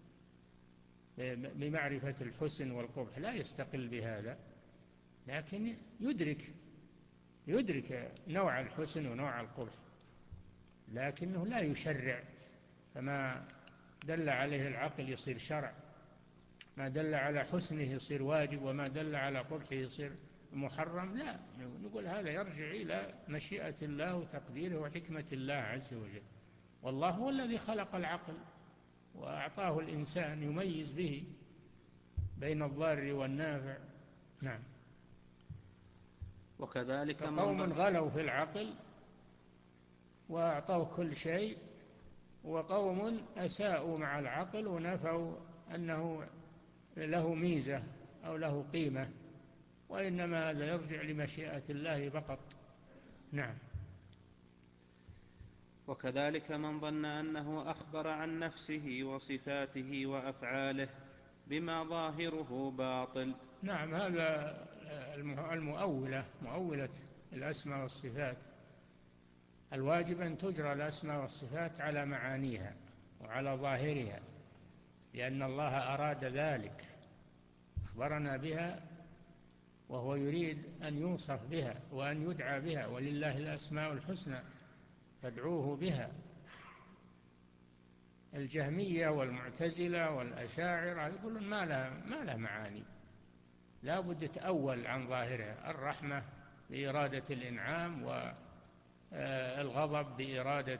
بمعرفة الحسن والقبح، لا يستقل بهذا، لكن يدرك يدرك نوع الحسن ونوع القبح، لكنه لا يشرع. فما دل عليه العقل يصير شرع، ما دل على حسنه يصير واجب، وما دل على قبحه يصير محرم. لا، نقول هذا يرجع إلى مشيئة الله وتقديره وحكمة الله عز وجل، والله هو الذي خلق العقل وأعطاه الإنسان يميز به بين الضار والنافع. نعم. وكذلك قوم غلوا في العقل وأعطوه كل شيء، وقوم أساءوا مع العقل ونفوا أنه له ميزة أو له قيمة، وإنما هذا يرجع لمشيئة الله فقط. نعم. وكذلك من ظن أنه أخبر عن نفسه وصفاته وأفعاله بما ظاهره باطل. نعم، هذا المؤولة، مؤولة الأسماء والصفات. الواجب أن تجرى الأسماء والصفات على معانيها وعلى ظاهرها، لأن الله أراد ذلك، أخبرنا بها وهو يريد أن يوصف بها وأن يدعى بها، ولله الأسماء الحسنى فادعوه بها. الجهمية والمعتزلة والأشاعرة يقولون ما لها ما لها معاني، لا بد تأول عن ظاهرها. الرحمة بإرادة الإنعام، والغضب بإرادة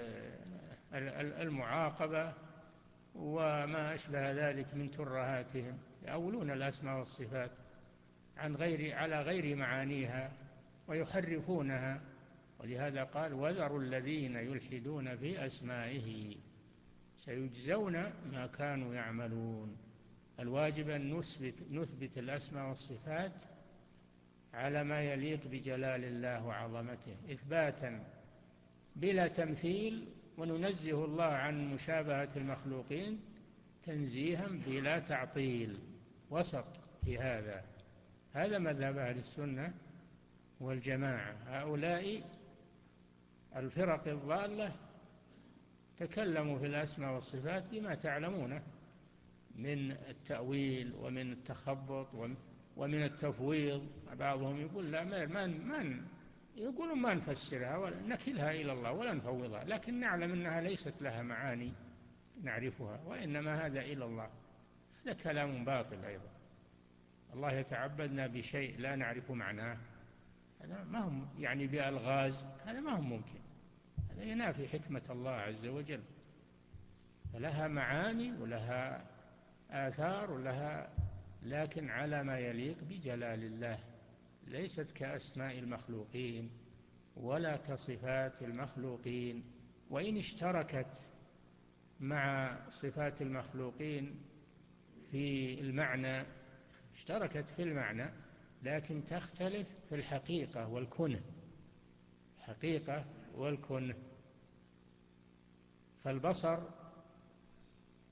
المعاقبة، وما أشبه ذلك من ترهاتهم. يأولون الأسماء والصفات عن غير على غير معانيها ويحرفونها، ولهذا قال وذروا الذين يلحدون في أسمائه سيجزون ما كانوا يعملون. الواجب أن نثبت, نثبت الأسماء والصفات على ما يليق بجلال الله وعظمته إثباتا بلا تمثيل، وننزه الله عن مشابهة المخلوقين تنزيها بلا تعطيل، وسط في هذا. هذا مذهب أهل السنة والجماعة. هؤلاء الفرق الضالة تكلموا في الأسماء والصفات بما تعلمونه من التأويل ومن التخبط ومن التفويض. بعضهم يقول لا ما ما يقولون ما نفسرها ولا نكلها إلى الله ولا نفوضها، لكن نعلم أنها ليست لها معاني نعرفها، وإنما هذا إلى الله. هذا كلام باطل أيضا. الله يتعبدنا بشيء لا نعرف معناه، هذا ما هم يعني بألغاز، هذا ما هم ممكن، هذا ينافي حكمة الله عز وجل. فلها معاني ولها آثار ولها، لكن على ما يليق بجلال الله، ليست كأسماء المخلوقين ولا كصفات المخلوقين، وإن اشتركت مع صفات المخلوقين في المعنى، اشتركت في المعنى، لكن تختلف في الحقيقة والكنه، الحقيقة والكنه. فالبصر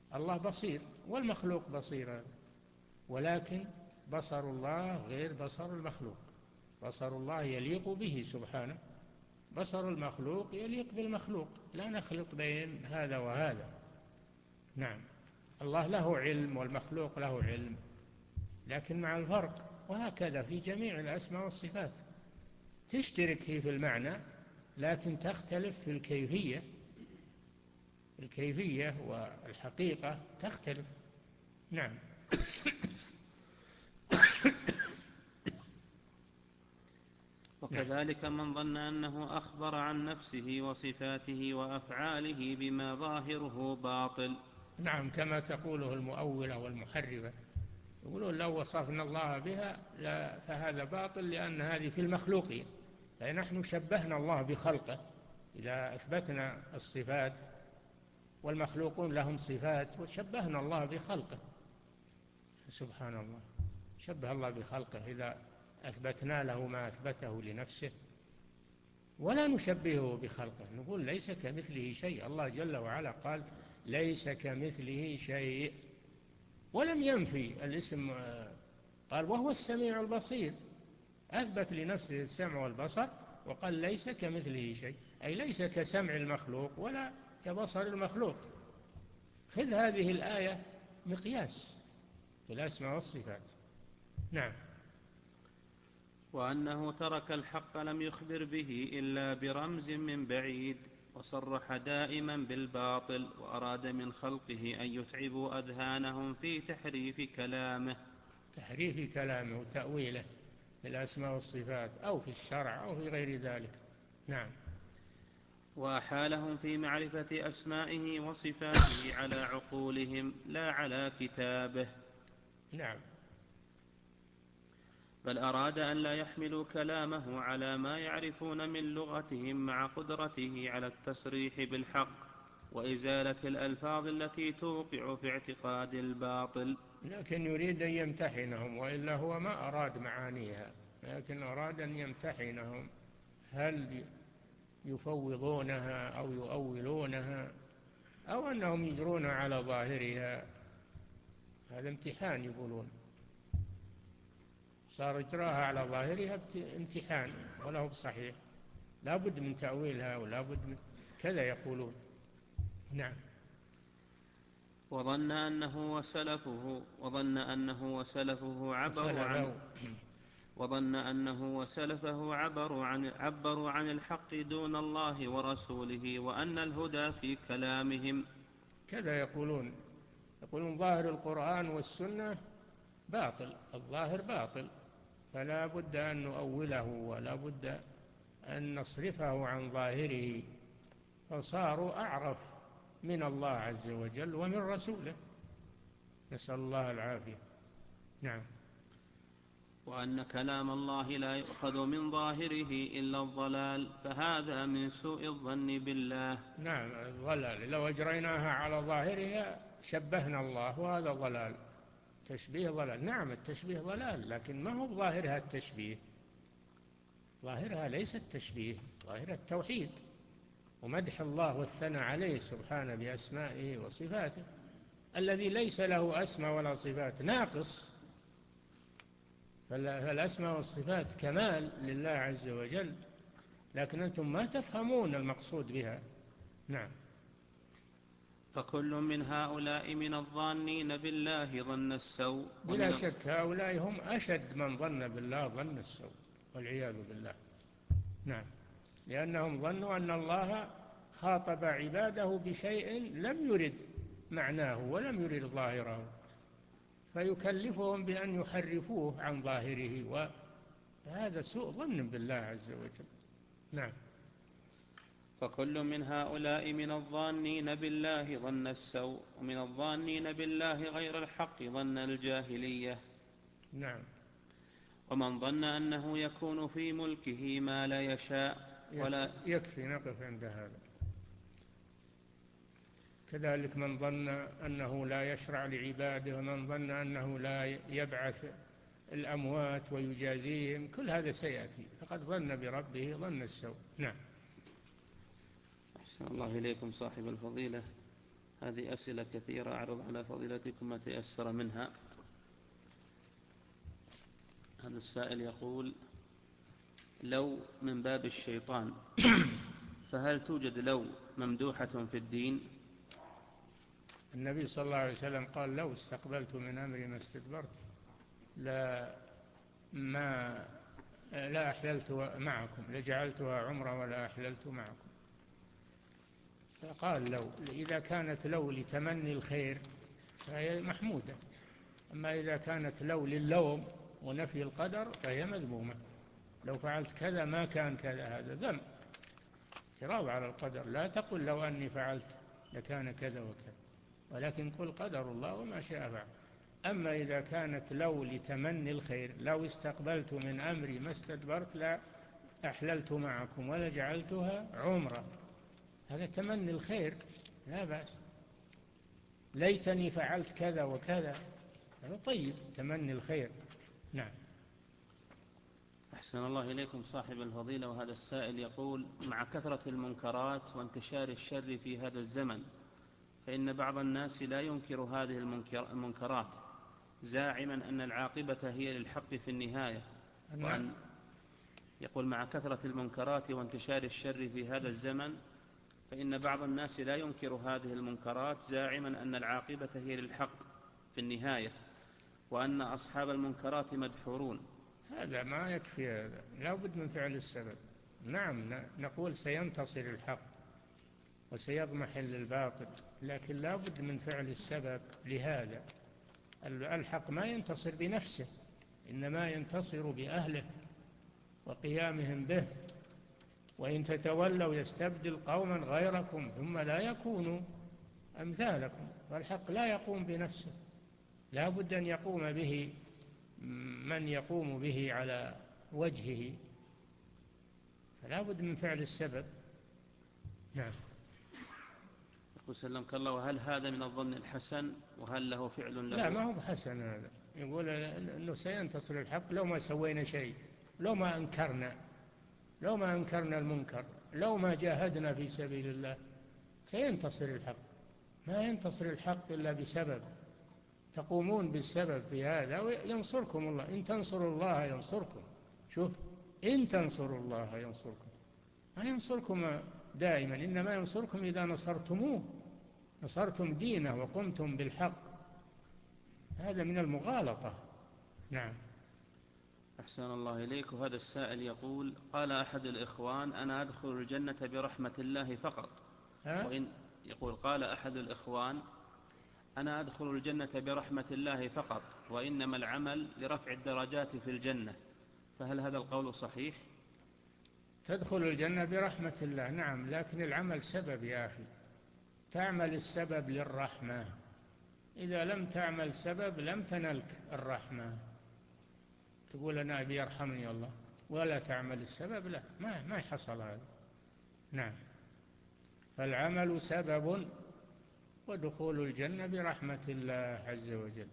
الله بصير والمخلوق بصير، ولكن بصر الله غير بصر المخلوق. بصر الله يليق به سبحانه، بصر المخلوق يليق بالمخلوق، لا نخلط بين هذا وهذا. نعم، الله له علم والمخلوق له علم، لكن مع الفرق. وهكذا في جميع الأسماء والصفات، تشترك هي في المعنى لكن تختلف في الكيفية. الكيفية والحقيقة تختلف. نعم. وكذلك من ظن أنه أخبر عن نفسه وصفاته وأفعاله بما ظاهره باطل. نعم، كما تقوله المؤولة والمحرفة، يقولون لو وصفنا الله بها لا فهذا باطل، لأن هذه في المخلوقين، فنحن شبهنا الله بخلقه إذا أثبتنا الصفات، والمخلوقون لهم صفات، وشبهنا الله بخلقه. سبحان الله، شبه الله بخلقه إذا أثبتنا له ما أثبته لنفسه، ولا نشبهه بخلقه، نقول ليس كمثله شيء. الله جل وعلا قال ليس كمثله شيء، ولم ينفي الاسم، قال وهو السميع البصير، أثبت لنفسه السمع والبصر وقال ليس كمثله شيء، أي ليس كسمع المخلوق ولا كبصر المخلوق. خذ هذه الآية مقياس في الأسماء والصفات. نعم. وأنه ترك الحق لم يخبر به إلا برمز من بعيد، وصرح دائما بالباطل، وأراد من خلقه أن يتعبوا أذهانهم في تحريف كلامه تحريف كلامه وتأويله في الأسماء والصفات أو في الشرع أو في غير ذلك. نعم. وأحالهم في معرفة أسمائه وصفاته على عقولهم لا على كتابه. نعم. بل أراد أن لا يحملوا كلامه على ما يعرفون من لغتهم، مع قدرته على التصريح بالحق وإزالة الألفاظ التي توقع في اعتقاد الباطل. لكن يريد أن يمتحنهم، وإلا هو ما أراد معانيها، لكن أراد أن يمتحنهم، هل يفوضونها أو يؤولونها أو أنهم يجرون على ظاهرها. هذا امتحان، يقولون صار إجراها على ظاهرها امتحان، ولا هو بصحيح، لا بد من تأويلها ولا بد من كذا يقولون. نعم. وظن أنه وسلفه وظن أنه وسلفه عبروا عن وظن أنه وسلفه عبروا عن عبروا عن الحق دون الله ورسوله، وأن الهدى في كلامهم. كذا يقولون، يقولون ظاهر القرآن والسنة باطل، الظاهر باطل، فلا بد أن نؤوله ولا بد أن نصرفه عن ظاهره، فصاروا أعرف من الله عز وجل ومن رسوله، نسأل الله العافية. نعم. وأن كلام الله لا يؤخذ من ظاهره إلا الضلال، فهذا من سوء الظن بالله. نعم، الضلال لو أجريناها على ظاهرها شبهنا الله، وهذا ضلال، تشبيه ضلال. نعم، التشبيه ضلال، لكن ما هو بظاهرها التشبيه، ظاهرها ليس التشبيه، ظاهرها التوحيد ومدح الله والثناء عليه سبحانه بأسمائه وصفاته. الذي ليس له أسماء ولا صفات ناقص، فالأسماء والصفات كمال لله عز وجل، لكن أنتم ما تفهمون المقصود بها. نعم. فكل من هؤلاء من الظانين بالله ظن السوء. بلا شك هؤلاء هم أشد من ظن بالله ظن السوء، والعياذ بالله. نعم، لأنهم ظنوا أن الله خاطب عباده بشيء لم يرد معناه ولم يرد ظاهره، فيكلفهم بأن يحرفوه عن ظاهره، وهذا سوء ظن بالله عز وجل. نعم. فكل من هؤلاء من الظانين بالله ظن السوء، ومن الظانين بالله غير الحق ظن الجاهلية. نعم. ومن ظن أنه يكون في ملكه ما لا يشاء ولا يكفي نقف عند هذا. كذلك من ظن أنه لا يشرع لعباده، ومن ظن أنه لا يبعث الأموات ويجازيهم، كل هذا سيأتي، فقد ظن بربه ظن السوء. نعم. أحسن الله إليكم صاحب الفضيلة. هذه أسئلة كثيرة أعرض على فضيلتكم ما تيسر منها. هذا السائل يقول: لو من باب الشيطان فهل توجد لو ممدوحة في الدين؟ النبي صلى الله عليه وسلم قال: لو استقبلت من أمري ما استدبرت لا ما لا أحللت معكم، لجعلتها عمرة ولا أحللت معكم. فقال لو، إذا كانت لو لتمني الخير فهي محمودة، أما إذا كانت لو للوم ونفي القدر فهي مذمومة. لو فعلت كذا ما كان كذا، هذا ذم، اعتراض على القدر. لا تقل لو أني فعلت لكان كذا وكذا، ولكن قل قدر الله وما شاء فعل. أما إذا كانت لو لتمني الخير، لو استقبلت من أمري ما استدبرت لا أحللت معكم ولا جعلتها عمرة، هذا تمني الخير لا بأس. ليتني فعلت كذا وكذا، هذا طيب، تمني الخير. نعم. أحسن الله إليكم صاحب الفضيلة. وهذا السائل يقول: مع كثرة المنكرات وانتشار الشر في هذا الزمن، فإن بعض الناس لا ينكر هذه المنكرات زاعما أن العاقبة هي للحق في النهاية. وأن يقول: مع كثرة المنكرات وانتشار الشر في هذا الزمن، فإن بعض الناس لا ينكر هذه المنكرات زاعما أن العاقبة هي للحق في النهاية، وأن أصحاب المنكرات مدحورون. هذا ما يكفي، هذا لا بد من فعل السبب. نعم، نقول سينتصر الحق وسيضمحل الباطل، لكن لا بد من فعل السبب. لهذا الحق ما ينتصر بنفسه، إنما ينتصر بأهله وقيامهم به. وإن تتولوا يستبدل قوما غيركم ثم لا يكونوا أمثالكم. والحق لا يقوم بنفسه، لا بد أن يقوم به من يقوم به على وجهه، فلا بد من فعل السبب. نعم. يقول: سلمك الله، وهل هذا من الظن الحسن وهل له فعل له؟ لا، ما هو بحسن هذا. يقول أنه سينتصر الحق لو ما سوينا شيء، لو ما أنكرنا لو ما أنكرنا المنكر، لو ما جاهدنا في سبيل الله سينتصر الحق. ما ينتصر الحق إلا بسبب، تقومون بالسبب في هذا وينصركم الله. إن تنصروا الله ينصركم. شوف، إن تنصروا الله ينصركم، ما ينصركم دائما، إنما ينصركم إذا نصرتموه، نصرتم دينه وقمتم بالحق. هذا من المغالطة. نعم. أحسن الله إليك. وهذا السائل يقول: قال أحد الإخوان: أنا أدخل الجنة برحمة الله فقط. وإن يقول قال أحد الإخوان: أنا أدخل الجنة برحمة الله فقط، وإنما العمل لرفع الدرجات في الجنة، فهل هذا القول صحيح؟ تدخل الجنة برحمة الله، نعم، لكن العمل سبب يا أخي. تعمل السبب للرحمة، إذا لم تعمل سبب لم تنلك الرحمة. تقول أنا أبي يرحمني الله ولا تعمل السبب، لا، ما ما حصل هذا. نعم. فالعمل سبب، ودخول الجنة برحمة الله عز وجل.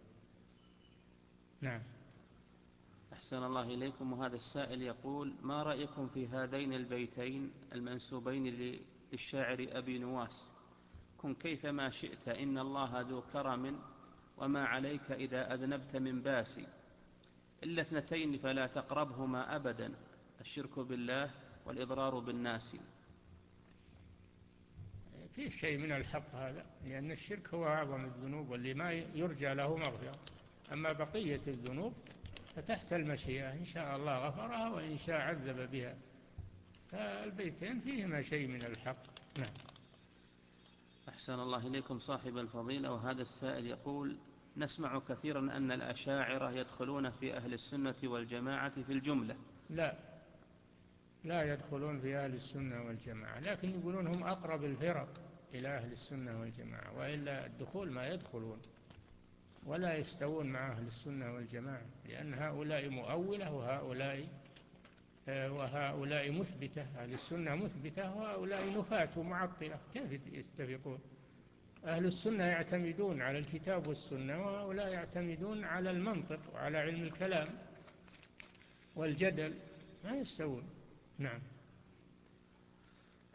نعم. أحسن الله إليكم. وهذا السائل يقول: ما رأيكم في هذين البيتين المنسوبين للشاعر أبي نواس: كن كيفما شئت إن الله ذو كرم، وما عليك إذا أذنبت من باسي، إلا اثنتين فلا تقربهما أبدا، الشرك بالله والإضرار بالناس. فيه شيء من الحق هذا، لأن الشرك هو أعظم الذنوب واللي ما يرجى له مغفرة. أما بقية الذنوب فتحت المشيئة، إن شاء الله غفرها وإن شاء عذب بها. فالبيتين فيهما شيء من الحق. نعم. أحسن الله إليكم صاحب الفضيلة. وهذا السائل يقول: نسمع كثيرا أن الأشاعرة يدخلون في أهل السنة والجماعة في الجملة. لا، لا يدخلون في أهل السنة والجماعة، لكن يقولون هم أقرب الفرق إلى أهل السنة والجماعة، وإلا الدخول ما يدخلون ولا يستوون مع أهل السنة والجماعة، لأن هؤلاء مؤولة وهؤلاء وهؤلاء مثبتة. أهل السنة مثبتة وهؤلاء نفاة ومعطلة، كيف يتفقون؟ أهل السنة يعتمدون على الكتاب والسنة، وهؤلاء يعتمدون على المنطق وعلى علم الكلام والجدل، ما يستوون. نعم.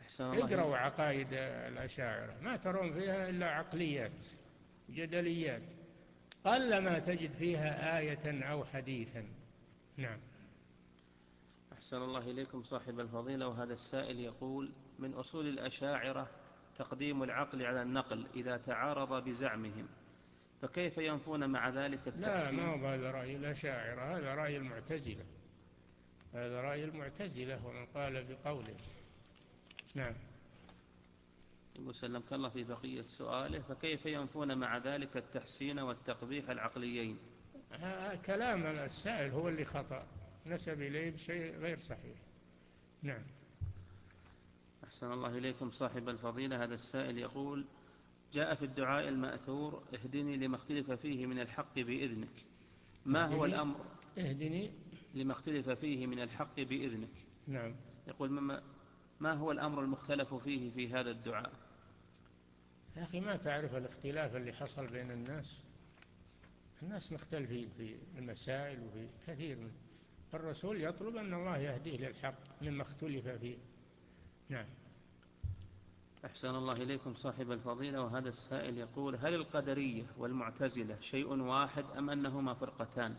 اقرأوا عقائد الأشاعرة ما ترون فيها إلا عقليات جدليات، قل ما تجد فيها آية أو حديثا. نعم. أحسن الله إليكم صاحب الفضيلة، وهذا السائل يقول: من أصول الأشاعرة تقديم العقل على النقل إذا تعارض بزعمهم، فكيف ينفون مع ذلك التحسين؟ لا، ما هو هذا رأي الأشاعرة، هذا رأي المعتزلة، هذا رأي المعتزلة ومن قال بقوله. نعم. يقول سلمك الله في بقية سؤاله: فكيف ينفون مع ذلك التحسين والتقبيح العقليين؟ كلام السائل هو اللي خطأ، نسب إليه بشيء غير صحيح. نعم. أحسن الله إليكم صاحب الفضيلة، هذا السائل يقول: جاء في الدعاء المأثور: اهدني لما اختلف فيه من الحق بإذنك، ما هو الأمر؟ اهدني لما اختلف فيه من الحق بإذنك. نعم. يقول: ما, ما هو الأمر المختلف فيه في هذا الدعاء؟ يا أخي ما تعرف الاختلاف اللي حصل بين الناس، الناس مختلفين في المسائل وفي كثير من الرسول يطلب أن الله يهديه للحق مما اختلف فيه. نعم. أحسن الله إليكم صاحب الفضيلة، وهذا السائل يقول: هل القدرية والمعتزلة شيء واحد أم أنهما فرقتان؟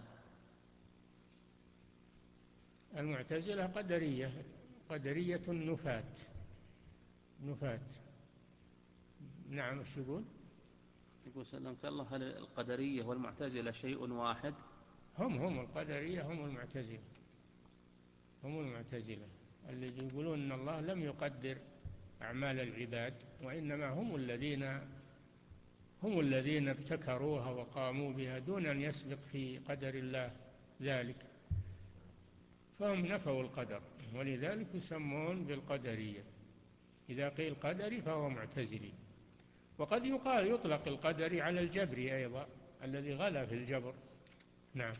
المعتزلة قدرية، قدرية نفاة نفاة. نعم. وش يقول؟ يقول سلمك الله: هل القدرية والمعتزلة شيء واحد؟ هم هم القدرية هم المعتزلة، هم المعتزلة الذي يقولون أن الله لم يقدر أعمال العباد، وإنما هم الذين هم الذين ابتكروها وقاموا بها دون أن يسبق في قدر الله ذلك، فهم نفوا القدر، ولذلك يسمون بالقدرية. إذا قيل قدري فهو معتزلي. وقد يقال يطلق القدري على الجبري أيضا الذي غلا في الجبر. نعم.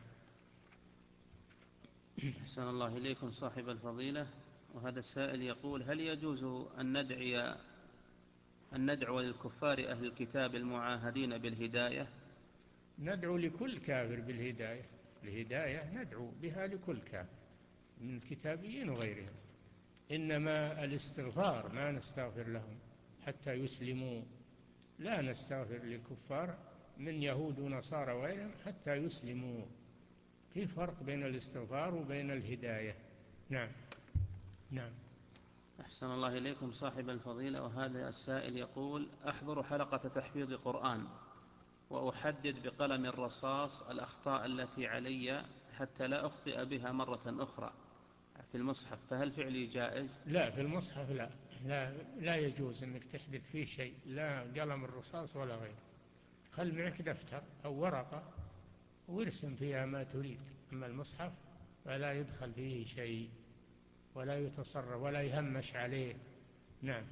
أحسن الله إليكم صاحب الفضيلة، وهذا السائل يقول: هل يجوز أن ندعي أن ندعو للكفار أهل الكتاب المعاهدين بالهداية؟ ندعو لكل كافر بالهداية، الهداية ندعو بها لكل كافر من الكتابيين وغيرهم، إنما الاستغفار ما نستغفر لهم حتى يسلموا، لا نستغفر للكفار من يهود ونصارى وغيرهم حتى يسلموا. في فرق بين الاستغفار وبين الهداية. نعم. نعم. أحسن الله إليكم صاحب الفضيلة، وهذا السائل يقول: أحضر حلقة تحفيظ قرآن وأحدد بقلم الرصاص الأخطاء التي علي حتى لا أخطئ بها مرة أخرى في المصحف، فهل فعلي جائز؟ لا، في المصحف لا لا, لا يجوز أنك تحدث فيه شيء، لا قلم الرصاص ولا غيره. خل معك دفتر أو ورقة وارسم فيها ما تريد، أما المصحف فلا يدخل فيه شيء ولا يتصرف ولا يهمش عليه. نعم.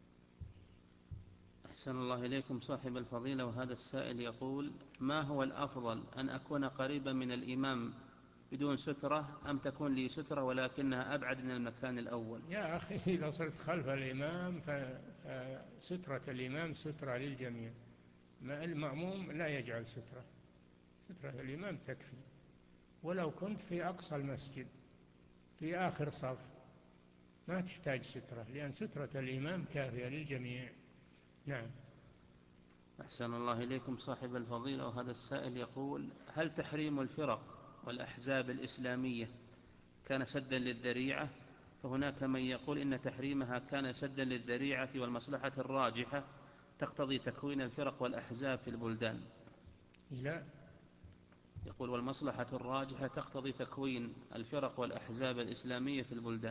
أحسن الله إليكم صاحب الفضيلة، وهذا السائل يقول: ما هو الأفضل، أن أكون قريبا من الإمام بدون سترة أم تكون لي سترة ولكنها أبعد من المكان الأول؟ يا أخي إذا صرت خلف الإمام فسترة الإمام سترة للجميع، ما المأموم لا يجعل سترة، سترة الإمام تكفي، ولو كنت في أقصى المسجد في آخر صف ما تحتاج سترة، لأن سترة الإمام كافية للجميع. نعم. أحسن الله إليكم صاحب الفضيلة، وهذا السائل يقول: هل تحريم الفرق والأحزاب الإسلامية كان سدا للذريعة؟ فهناك من يقول إن تحريمها كان سدا للذريعة والمصلحة الراجحة تقتضي تكوين الفرق والأحزاب في البلدان. لا. يقول: والمصلحة الراجحة تقتضي تكوين الفرق والأحزاب الإسلامية في البلدان.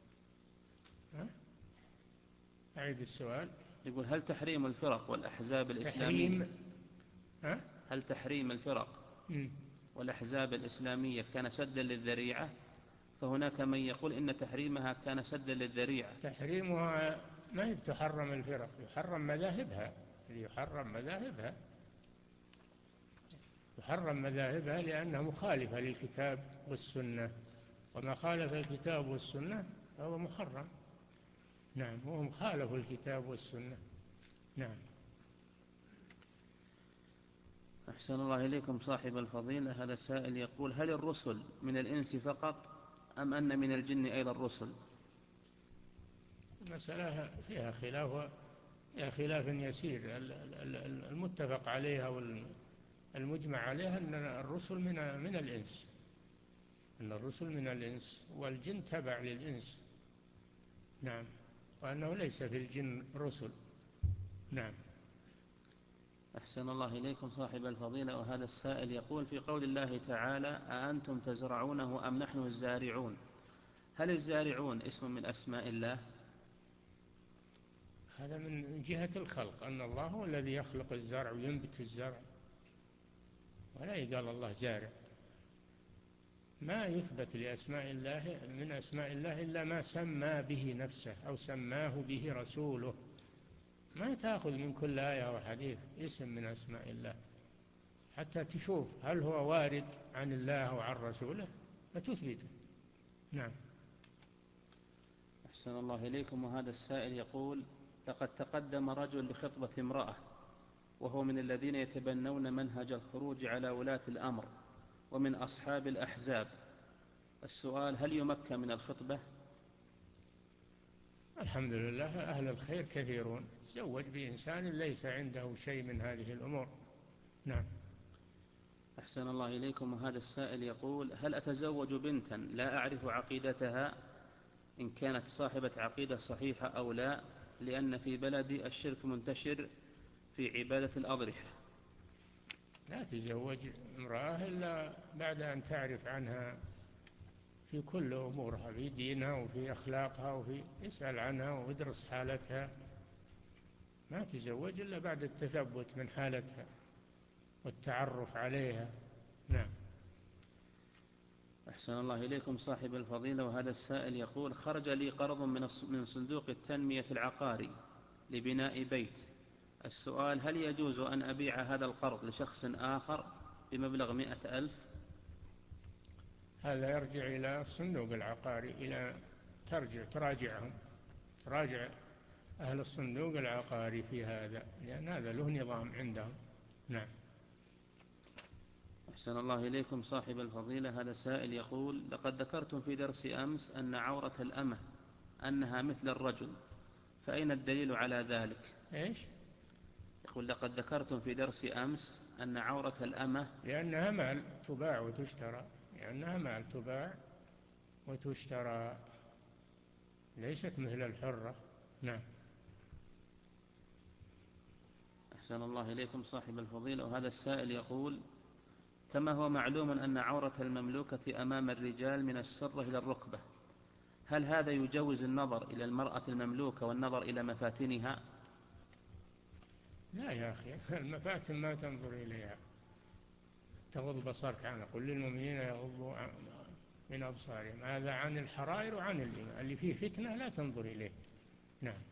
أعيد السؤال. يقول: هل تحريم الفرق والأحزاب الإسلامية تحريم ها؟ هل تحريم الفرق م. والأحزاب الإسلامية كان سدا للذريعة؟ فهناك من يقول إن تحريمها كان سدا للذريعة. تحريمها ما تحرم الفرق، يحرم مذاهبها، يحرم مذاهبها يحرم مذاهبها لأنها مخالفة للكتاب والسنة، وما خالف الكتاب والسنة فهو محرم. نعم. وهم خالفوا الكتاب والسنة. نعم. أحسن الله إليكم صاحب الفضيلة، هذا السائل يقول: هل الرسل من الإنس فقط أم أن من الجن أيضا الرسل؟ مسألة فيها خلاف، فيها خلاف يسير. المتفق عليها والمجمع عليها أن الرسل من من الإنس، أن الرسل من الإنس والجن تبع للإنس. نعم. وأنه ليس في الجن رسل. نعم. أحسن الله إليكم صاحب الفضيلة. وهذا السائل يقول: في قول الله تعالى: أأنتم تزرعونه أم نحن الزارعون، هل الزارعون اسم من أسماء الله؟ هذا من جهة الخلق، أن الله هو الذي يخلق الزرع وينبت الزرع، ولا يقال الله زارع. ما يثبت لأسماء الله من أسماء الله إلا ما سمى به نفسه أو سماه به رسوله. ما تأخذ من كل آية وحديث اسم من أسماء الله حتى تشوف هل هو وارد عن الله وعن رسوله فتثبته. نعم. أحسن الله إليكم. وهذا السائل يقول: لقد تقدم رجل لخطبة امرأة وهو من الذين يتبنون منهج الخروج على ولاة الأمر ومن أصحاب الأحزاب. السؤال: هل يمكن من الخطبة؟ الحمد لله، أهل الخير كثيرون. تزوج بإنسان ليس عنده شيء من هذه الأمور. نعم. أحسن الله إليكم. وهذا السائل يقول: هل أتزوج بنتا لا أعرف عقيدتها إن كانت صاحبة عقيدة صحيحة أو لا، لأن في بلدي الشرك منتشر في عبادة الأضرحة؟ لا تزوج امرأة إلا بعد أن تعرف عنها في كل أمورها، في دينها وفي أخلاقها، وفي اسأل عنها وادرس حالتها. ما تزوج إلا بعد التثبت من حالتها والتعرف عليها. نعم. أحسن الله إليكم صاحب الفضيلة. وهذا السائل يقول: خرج لي قرض من صندوق التنمية العقاري لبناء بيت. السؤال: هل يجوز أن أبيع هذا القرض لشخص آخر بمبلغ مئة ألف؟ هذا يرجع إلى الصندوق العقاري، إلى ترجع تراجعهم، تراجع أهل الصندوق العقاري في هذا، لأن هذا له نظام عندهم. نعم. أحسن الله إليكم صاحب الفضيلة. هذا سائل يقول: لقد ذكرتم في درس أمس أن عورة الأمة أنها مثل الرجل، فأين الدليل على ذلك؟ إيش؟ يقول: لقد ذكرتم في درس أمس أن عورة الأمة لأنها مال تباع وتشترى، لأنها مال تباع وتشترى، ليست مثل الحرة. نعم. أحسن الله إليكم صاحب الفضيلة. وهذا السائل يقول: كما هو معلوم أن عورة المملوكة أمام الرجال من السرة إلى الركبة، هل هذا يجوز النظر إلى المرأة المملوكة والنظر إلى مفاتنها؟ لا يا أخي، المفاتن ما تنظر إليها، تغض بصرك عنها. قل للمؤمنين يغضوا من أبصارهم. هذا عن الحرائر وعن الإماء، اللي فيه فتنة لا تنظر إليه. نعم.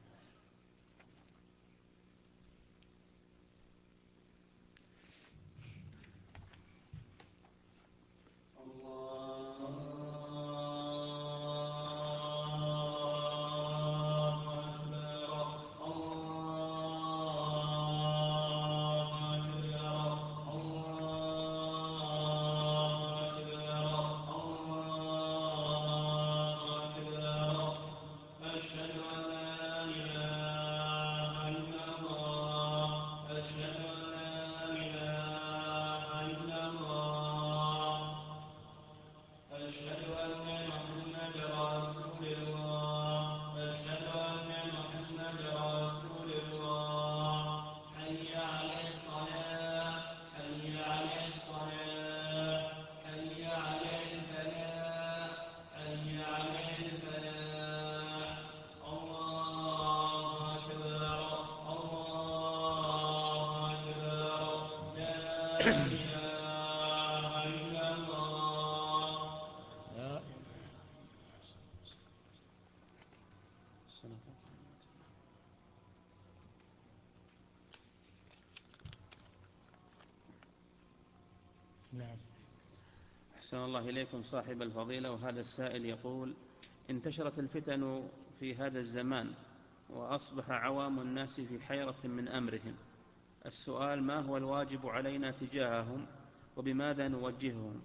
نعم. أحسن الله إليكم صاحب الفضيلة. وهذا السائل يقول: انتشرت الفتن في هذا الزمان وأصبح عوام الناس في حيرة من أمرهم. السؤال: ما هو الواجب علينا تجاههم وبماذا نوجههم؟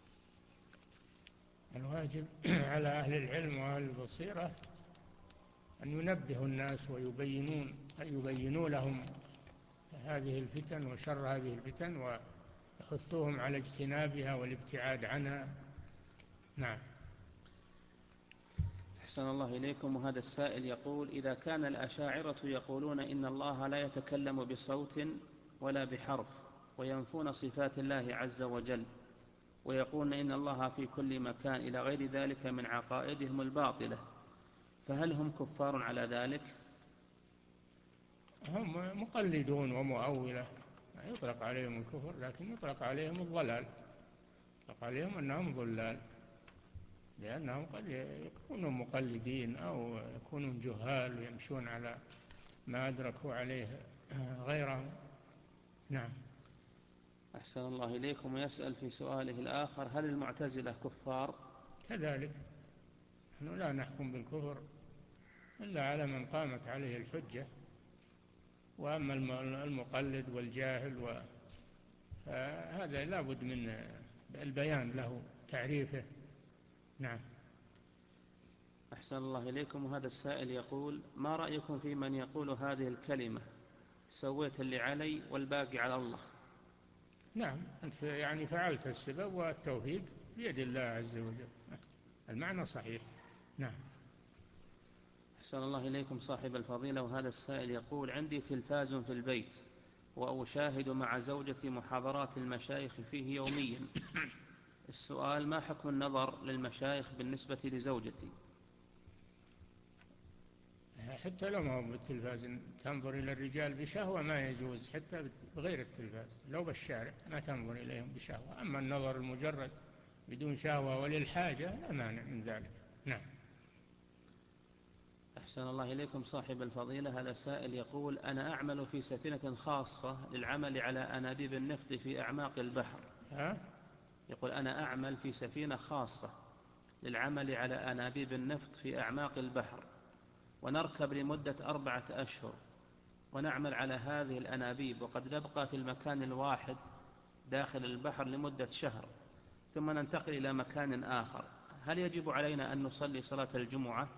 الواجب على أهل العلم وأهل البصيرة أن ينبهوا الناس ويبينون يبينوا لهم هذه الفتن وشر هذه الفتن ويحثوهم على اجتنابها والابتعاد عنها. نعم. أحسن الله إليكم. وهذا السائل يقول: إذا كان الأشاعرة يقولون إن الله لا يتكلم بصوت ولا بحرف وينفون صفات الله عز وجل ويقولون إن الله في كل مكان إلى غير ذلك من عقائدهم الباطلة، فهل هم كفار على ذلك؟ هم مقلدون ومؤولة، يطلق عليهم الكفر لكن يطلق عليهم الضلال، يطلق عليهم أنهم ضلال، لأنهم قد يكونوا مقلدين أو يكونون جهال ويمشون على ما أدركوا عليه غيرهم. نعم. أحسن الله إليكم. ويسأل في سؤاله الآخر: هل المعتزلة كفار؟ كذلك، نحن لا نحكم بالكفر إلا على من قامت عليه الحجة، وأما المقلد والجاهل فهذا لا بد من البيان له، تعريفه. نعم. أحسن الله إليكم. وهذا السائل يقول: ما رأيكم في من يقول هذه الكلمة: سويت اللي علي والباقي على الله؟ نعم، أنت يعني فعلت السبب والتوفيق بيد الله عز وجل، المعنى صحيح. نعم. أحسن الله إليكم صاحب الفضيلة. وهذا السائل يقول: عندي تلفاز في البيت وأشاهد مع زوجتي محاضرات المشايخ فيه يوميا. السؤال: ما حكم النظر للمشايخ بالنسبة لزوجتي؟ حتى لو ما هو بالتلفاز تنظر إلى الرجال بشهوة ما يجوز، حتى بغير التلفاز لو بالشارع ما تنظر إليهم بشهوة. أما النظر المجرد بدون شهوة وللحاجة لا مانع من ذلك. نعم. أحسن الله إليكم صاحب الفضيلة. هذا سائل يقول: أنا أعمل في سفينة خاصة للعمل على أنابيب النفط في أعماق البحر. ها؟ يقول: أنا أعمل في سفينة خاصة للعمل على أنابيب النفط في أعماق البحر، ونركب لمدة أربعة أشهر ونعمل على هذه الأنابيب، وقد نبقى في المكان الواحد داخل البحر لمدة شهر ثم ننتقل إلى مكان آخر. هل يجب علينا أن نصلي صلاة الجمعة؟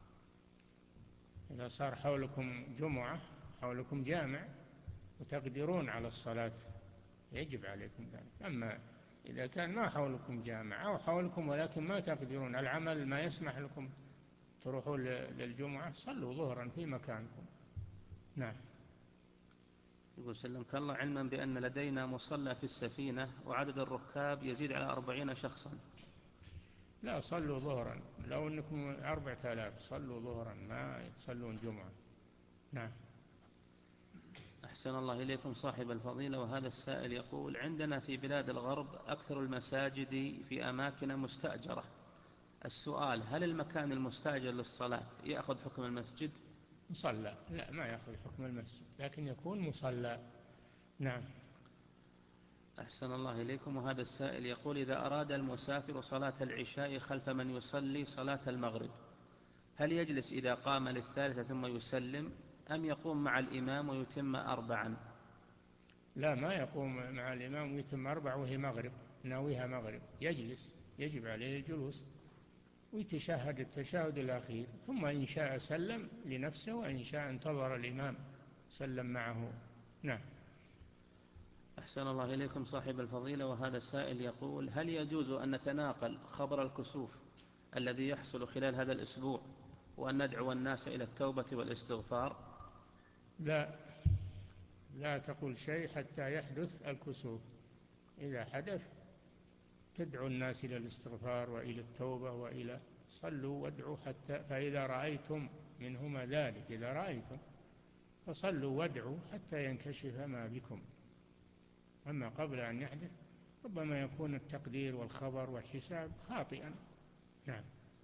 إذا صار حولكم جمعة، حولكم جامع وتقدرون على الصلاة يجب عليكم ذلك. أما إذا كان ما حولكم جامع أو حولكم ولكن ما تقدرون، العمل ما يسمح لكم تروحوا للجمعة، صلوا ظهرا في مكانكم. نعم. يقول: سلمك الله، علما بأن لدينا مصلى في السفينة وعدد الركاب يزيد على أربعين شخصا. لا، صلوا ظهرا، لو أنكم أربعة آلاف صلوا ظهرا ما تصلون جمعة. نعم. أحسن الله إليكم صاحب الفضيلة. وهذا السائل يقول: عندنا في بلاد الغرب أكثر المساجد في أماكن مستأجرة. السؤال: هل المكان المستأجر للصلاة يأخذ حكم المسجد؟ مصلى، لا ما يأخذ حكم المسجد لكن يكون مصلى. نعم. أحسن الله إليكم. وهذا السائل يقول: إذا أراد المسافر صلاة العشاء خلف من يصلي صلاة المغرب، هل يجلس إذا قام للثالثة ثم يسلم، أم يقوم مع الإمام ويتم أربعا؟ لا، ما يقوم مع الإمام ويتم أربع وهي مغرب، ناويها مغرب، يجلس، يجب عليه الجلوس ويتشهد التشهد الأخير، ثم إن شاء سلم لنفسه وإن شاء انتظر الإمام سلم معه. نعم. أحسن الله إليكم صاحب الفضيلة. وهذا السائل يقول: هل يجوز أن نتناقل خبر الكسوف الذي يحصل خلال هذا الأسبوع وأن ندعو الناس إلى التوبة والاستغفار؟ لا، لا تقول شيء حتى يحدث الكسوف. إذا حدث تدعو الناس إلى الاستغفار وإلى التوبة وإلى صلوا وادعوا حتى، فإذا رأيتم منهما ذلك، إذا رأيتم فصلوا وادعوا حتى ينكشف ما بكم. أما قبل أن يحدث ربما يكون التقدير والخبر والحساب خاطئا. نعم.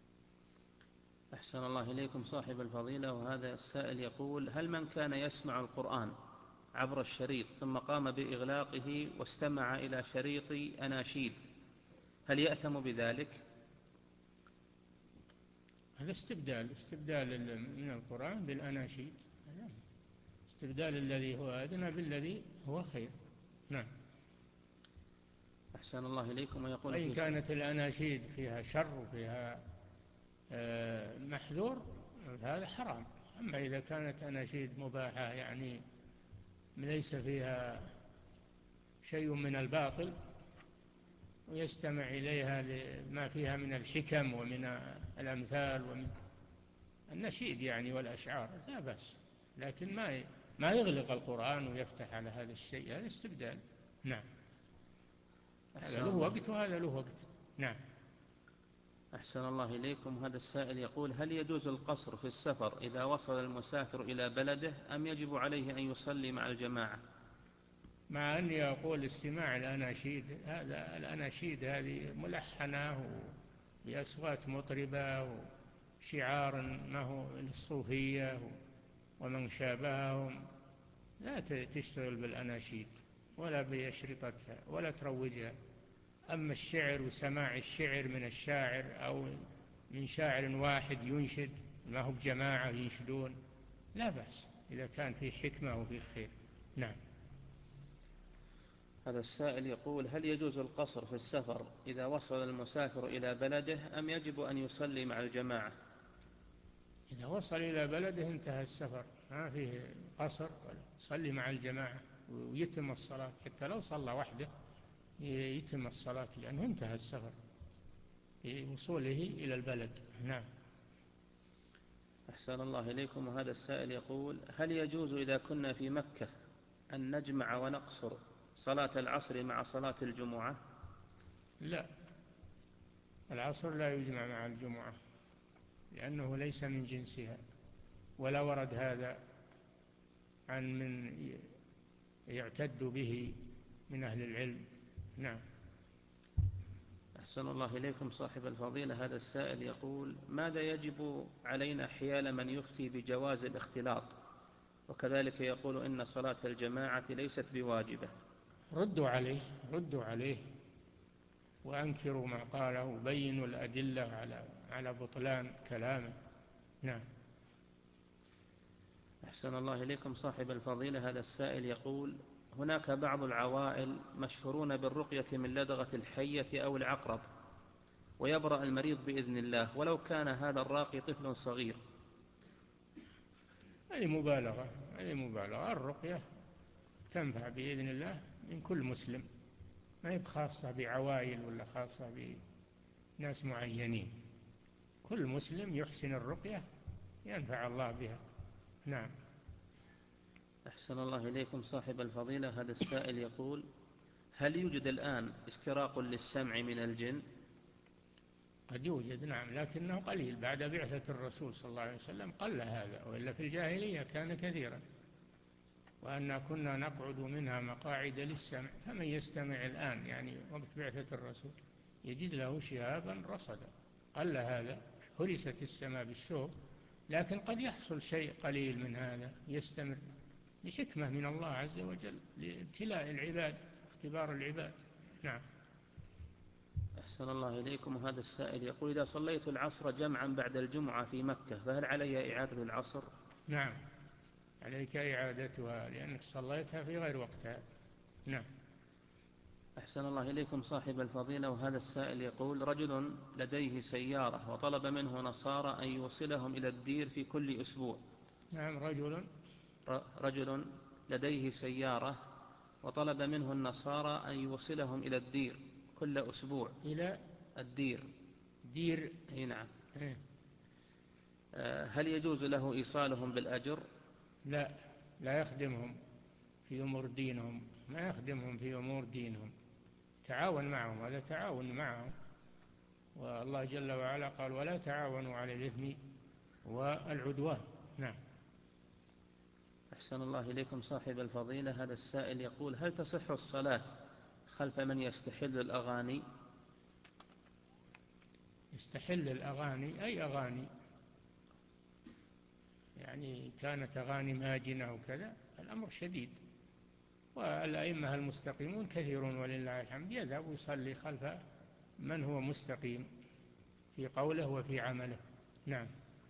أحسن الله إليكم صاحب الفضيلة. وهذا السائل يقول: هل من كان يسمع القرآن عبر الشريط ثم قام بإغلاقه واستمع إلى شريط أناشيد، هل يأثم بذلك؟ هذا استبدال استبدال من القرآن بالأناشيد، استبدال الذي هو أدنى بالذي هو خير. نعم. أحسن الله إليكم. ويقول: وإن كانت الأناشيد فيها شر وفيها محذور هذا حرام. أما إذا كانت أناشيد مباحة يعني ليس فيها شيء من الباطل ويستمع إليها لما فيها من الحكم ومن الأمثال ومن النشيد يعني والأشعار لا بأس، لكن ما ما يغلق القرآن ويفتح على هذا الشيء، هذا استبدال. نعم، هذا له وقت وهذا له وقت. نعم. أحسن الله إليكم. هذا السائل يقول: هل يجوز القصر في السفر إذا وصل المسافر إلى بلده أم يجب عليه أن يصلي مع الجماعة؟ مع أني أقول استماع الأناشيد، هذا الأناشيد هذه ملحنة بأصوات مطربة وشعار ما هو للصوفية ومن شابههم، لا تشتغل بالأناشيد ولا بأشرطتها ولا تروجها. أما الشعر وسماع الشعر من الشاعر أو من شاعر واحد ينشد ما هو بجماعة ينشدون لا بأس إذا كان في حكمة وفي خير. نعم. هذا السائل يقول: هل يجوز القصر في السفر إذا وصل المسافر إلى بلده أم يجب أن يصلي مع الجماعة؟ إذا وصل إلى بلده انتهى السفر، ما فيه قصر ولا صلي مع الجماعة ويتم الصلاة، حتى لو صلى وحده يتم الصلاة لأنه انتهى السفر بوصوله إلى البلد. نعم. أحسن الله إليكم. وهذا السائل يقول: هل يجوز إذا كنا في مكة أن نجمع ونقصر صلاة العصر مع صلاة الجمعة؟ لا، العصر لا يجمع مع الجمعة لأنه ليس من جنسها، ولا ورد هذا عن من يعتد به من أهل العلم. نعم. أحسن الله إليكم. صاحب الفضيلة هذا السائل يقول: ماذا يجب علينا حيال من يفتي بجواز الاختلاط وكذلك يقول إن صلاة الجماعة ليست بواجبة؟ ردوا عليه ردوا عليه وأنكروا ما قاله وبينوا الأدلة على على بطلان كلامه. نعم. أحسن الله إليكم. صاحب الفضيلة هذا السائل يقول: هناك بعض العوائل مشهورون بالرقية من لدغة الحية أو العقرب ويبرأ المريض بإذن الله ولو كان هذا الراقي طفل صغير. هذه مبالغة هذه مبالغة الرقية تنفع بإذن الله من كل مسلم، ما هي خاصة بعوائل ولا خاصة بناس معينين، كل مسلم يحسن الرقية ينفع الله بها. نعم. أحسن الله إليكم. صاحب الفضيلة هذا السائل يقول: هل يوجد الآن استراق للسمع من الجن؟ قد يوجد، نعم، لكنه قليل بعد بعثة الرسول صلى الله عليه وسلم قل هذا، وإلا في الجاهلية كان كثيرا. وأنا كنا نقعد منها مقاعد للسمع فمن يستمع الآن يعني وقت بعثة الرسول يجد له شهابا رصدا. قل هذا، هرست السماء بالشوق، لكن قد يحصل شيء قليل من هذا يستمر لحكمة من الله عز وجل لابتلاء العباد اختبار العباد. نعم. أحسن الله إليكم. وهذا السائل يقول: إذا صليت العصر جمعا بعد الجمعة في مكة فهل علي إعادة العصر؟ نعم، عليك إعادتها لأنك صليتها في غير وقتها. نعم. أحسن الله إليكم. صاحب الفضيلة وهذا السائل يقول: رجل لديه سيارة وطلب منه نصارى أن يوصلهم إلى الدير في كل أسبوع. نعم. رجل رجل لديه سيارة وطلب منه النصارى أن يوصلهم إلى الدير كل أسبوع. إلى الدير دير. أي نعم. إيه؟ هل يجوز له إيصالهم بالأجر؟ لا، لا يخدمهم في أمور دينهم، ما يخدمهم في أمور دينهم، تعاون معهم، هذا تعاون معهم. والله جل وعلا قال: ولا تعاونوا على الإثم والعدوان. نعم. أحسن الله إليكم. صاحب الفضيلة هذا السائل يقول: هل تصح الصلاة خلف من يستحل الأغاني؟ يستحل الأغاني أي أغاني، يعني كانت أغاني ماجنة وكذا الأمر شديد. والأئمة المستقيمون كثيرون ولله الحمد يذهب ويصلي خلف من هو مستقيم في قوله وفي عمله. نعم.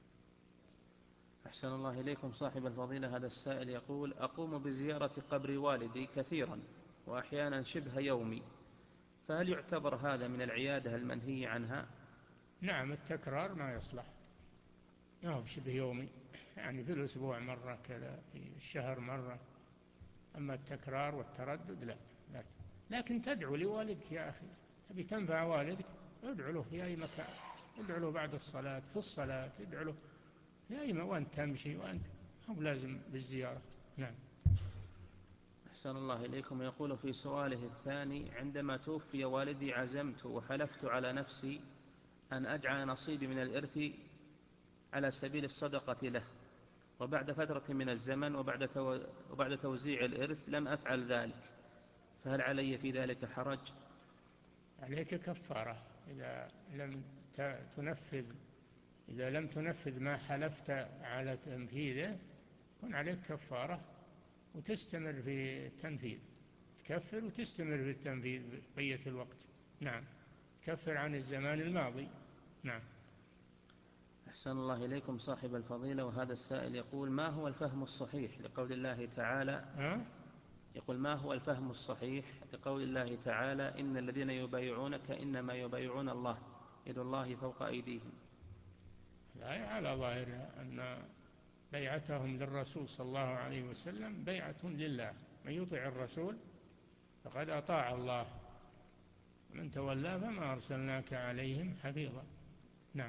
أحسن الله إليكم. صاحب الفضيلة هذا السائل يقول: أقوم بزيارة قبر والدي كثيرا وأحيانا شبه يومي، فهل يعتبر هذا من العيادة المنهي عنها؟ نعم، التكرار ما يصلح، ما هو شبه يومي، يعني في الأسبوع مرة كذا، في الشهر مرة. أما التكرار والتردد لا, لا. لكن تدعو لوالدك يا أخي، تبي تنفع والدك ادعو له في أي مكان، ادعو له بعد الصلاة، في الصلاة ادعو له في أي مكان، وأنت تمشي، وأنت هو لازم بالزيارة. نعم. أحسن الله إليكم. يقول في سؤاله الثاني: عندما توفي والدي عزمت وحلفت على نفسي أن أجعل نصيبي من الإرث على سبيل الصدقة له، وبعد فترة من الزمن وبعد, تو... وبعد توزيع الإرث لم أفعل ذلك، فهل علي في ذلك حرج؟ عليك كفارة إذا لم تنفذ، إذا لم تنفذ ما حلفت على تنفيذه يكون عليك كفارة وتستمر في التنفيذ، تكفر وتستمر في التنفيذ بقية الوقت. نعم، تكفر عن الزمان الماضي. نعم. أحسن الله إليكم صاحب الفضيلة. وهذا السائل يقول: ما هو الفهم الصحيح لقول الله تعالى أه؟ يقول ما هو الفهم الصحيح لقول الله تعالى: إن الذين يبايعونك إنما يبايعون الله يد الله فوق أيديهم؟ الآية على ظاهرها أن بيعتهم للرسول صلى الله عليه وسلم بيعة لله، من يطع الرسول فقد أطاع الله، من تولى فما أرسلناك عليهم حفيظا. نعم.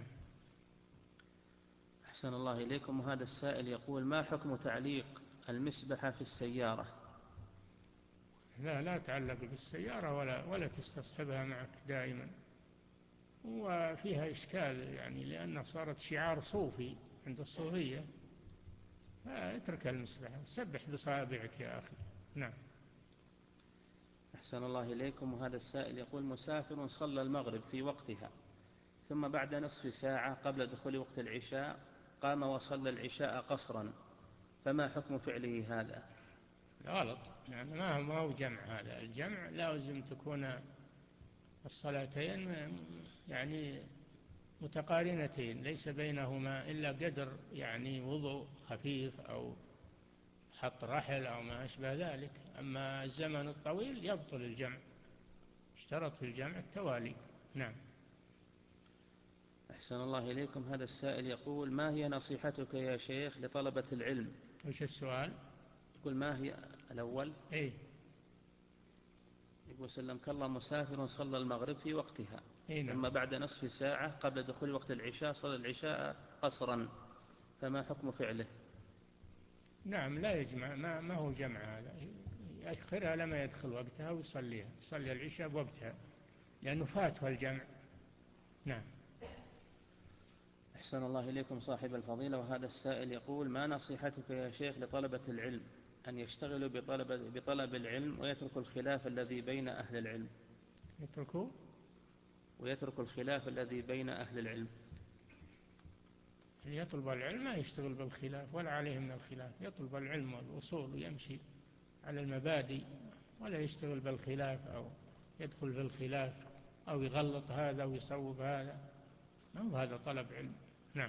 أحسن الله إليكم. وهذا السائل يقول: ما حكم تعليق المسبحة في السيارة؟ لا لا تعلق بالسيارة ولا, ولا تستصحبها معك دائما، وفيها إشكال يعني لأنها صارت شعار صوفي عند الصوفية، فاترك المسبحة، سبح بصابعك يا أخي. نعم. أحسن الله إليكم. وهذا السائل يقول: مسافر صلى المغرب في وقتها، ثم بعد نصف ساعة قبل دخول وقت العشاء قام وصلى العشاء قصرا، فما حكم فعله هذا؟ غلط، يعني ما هو ما هو جمع، هذا الجمع لازم تكون الصلاتين يعني متقارنتين، ليس بينهما إلا قدر يعني وضوء خفيف أو حط رحل أو ما أشبه ذلك. أما الزمن الطويل يبطل الجمع، اشترط في الجمع التوالي. نعم. أحسن الله إليكم. هذا السائل يقول: ما هي نصيحتك يا شيخ لطلبة العلم؟ وش السؤال؟ يقول: ما هي الأول؟ إيه؟ يقول: سلمك الله، مسافر صلى المغرب في وقتها، إيه نعم. ثم بعد نصف ساعة قبل دخول وقت العشاء صلى العشاء قصرا، فما حكم فعله؟ نعم، لا يجمع، ما, ما هو جمع هذا، يأخرها لما يدخل وقتها ويصليها، يصلي العشاء بوقتها لأنه فاته الجمع. نعم. أحسن الله إليكم صاحب الفضيلة. وهذا السائل يقول: ما نصيحتك يا شيخ لطلبة العلم أن يشتغلوا بطلب, بطلب العلم ويتركوا الخلاف الذي بين أهل العلم؟ يتركوا ويتركوا الخلاف الذي بين أهل العلم. اللي يطلب العلم ما يشتغل بالخلاف ولا عليه من الخلاف، يطلب العلم والوصول ويمشي على المبادئ، ولا يشتغل بالخلاف أو يدخل في الخلاف أو يغلط هذا ويصوب هذا، ما هو هذا طلب علم. نعم.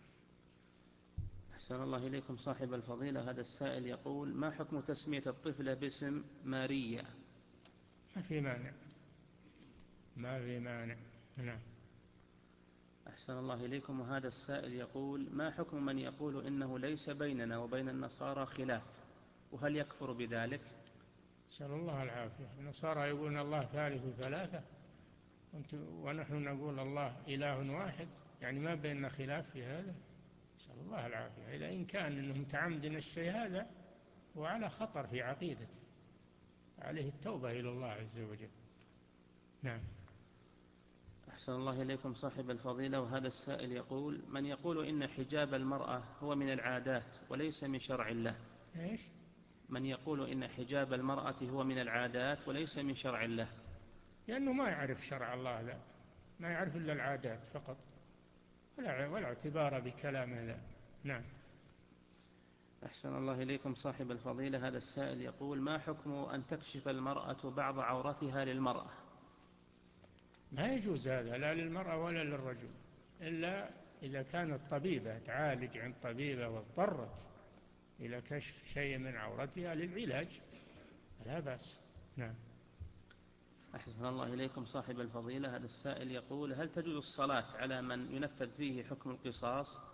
أحسن الله إليكم صاحب الفضيلة. هذا السائل يقول: ما حكم تسمية الطفلة باسم ماريا؟ ما في مانع، ما في مانع. نعم. أحسن الله إليكم. وهذا السائل يقول: ما حكم من يقول إنه ليس بيننا وبين النصارى خلاف، وهل يكفر بذلك؟ نسأل الله العافية. النصارى يقولون الله ثالث ثلاثة، ونحن نقول الله إله واحد، يعني ما بيننا خلاف في هذا. نسأل الله العافية. إذا إن كان إنهم متعمدين الشيء هذا وعلى خطر في عقيدته، عليه التوبة إلى الله عز وجل. نعم. أحسن الله إليكم صاحب الفضيلة. وهذا السائل يقول: من يقول إن حجاب المرأة هو من العادات وليس من شرع الله؟ إيش؟ من يقول إن حجاب المرأة هو من العادات وليس من شرع الله؟ لأنه ما يعرف شرع الله، لا، ما يعرف إلا العادات فقط، ولا, ولا اعتبار بكلام هذا. نعم. أحسن الله إليكم صاحب الفضيلة. هذا السائل يقول: ما حكم أن تكشف المرأة بعض عورتها للمرأة؟ ما يجوز هذا لا للمرأة ولا للرجل، إلا إذا كانت طبيبة تعالج عند طبيبة واضطرت إلى كشف شيء من عورتها للعلاج لا بأس. نعم. أحسن الله إليكم صاحب الفضيلة. هذا السائل يقول: هل تجوز الصلاة على من ينفذ فيه حكم القصاص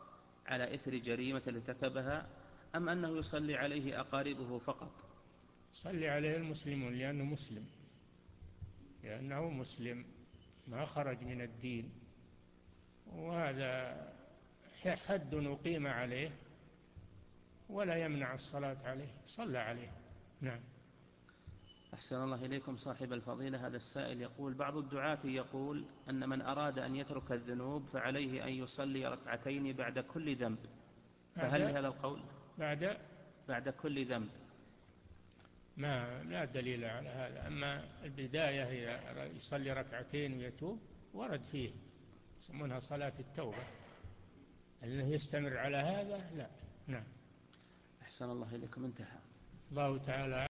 على إثر جريمة ارتكبها، أم أنه يصلي عليه أقاربه فقط؟ صلي عليه المسلمون لأنه مسلم، لأنه مسلم ما خرج من الدين، وهذا حد أقيم عليه ولا يمنع الصلاة عليه، صلى عليه. نعم. أحسن الله إليكم صاحب الفضيلة. هذا السائل يقول: بعض الدعاة يقول أن من أراد أن يترك الذنوب فعليه أن يصلي ركعتين بعد كل ذنب، فهل بعد لهذا القول بعد بعد كل ذنب؟ ما لا دليل على هذا. أما البداية هي يصلي ركعتين ويتوب، ورد فيه، يسمونها صلاة التوبة. أنه يستمر على هذا لا. نعم. أحسن الله إليكم. انتهى. الله تعالى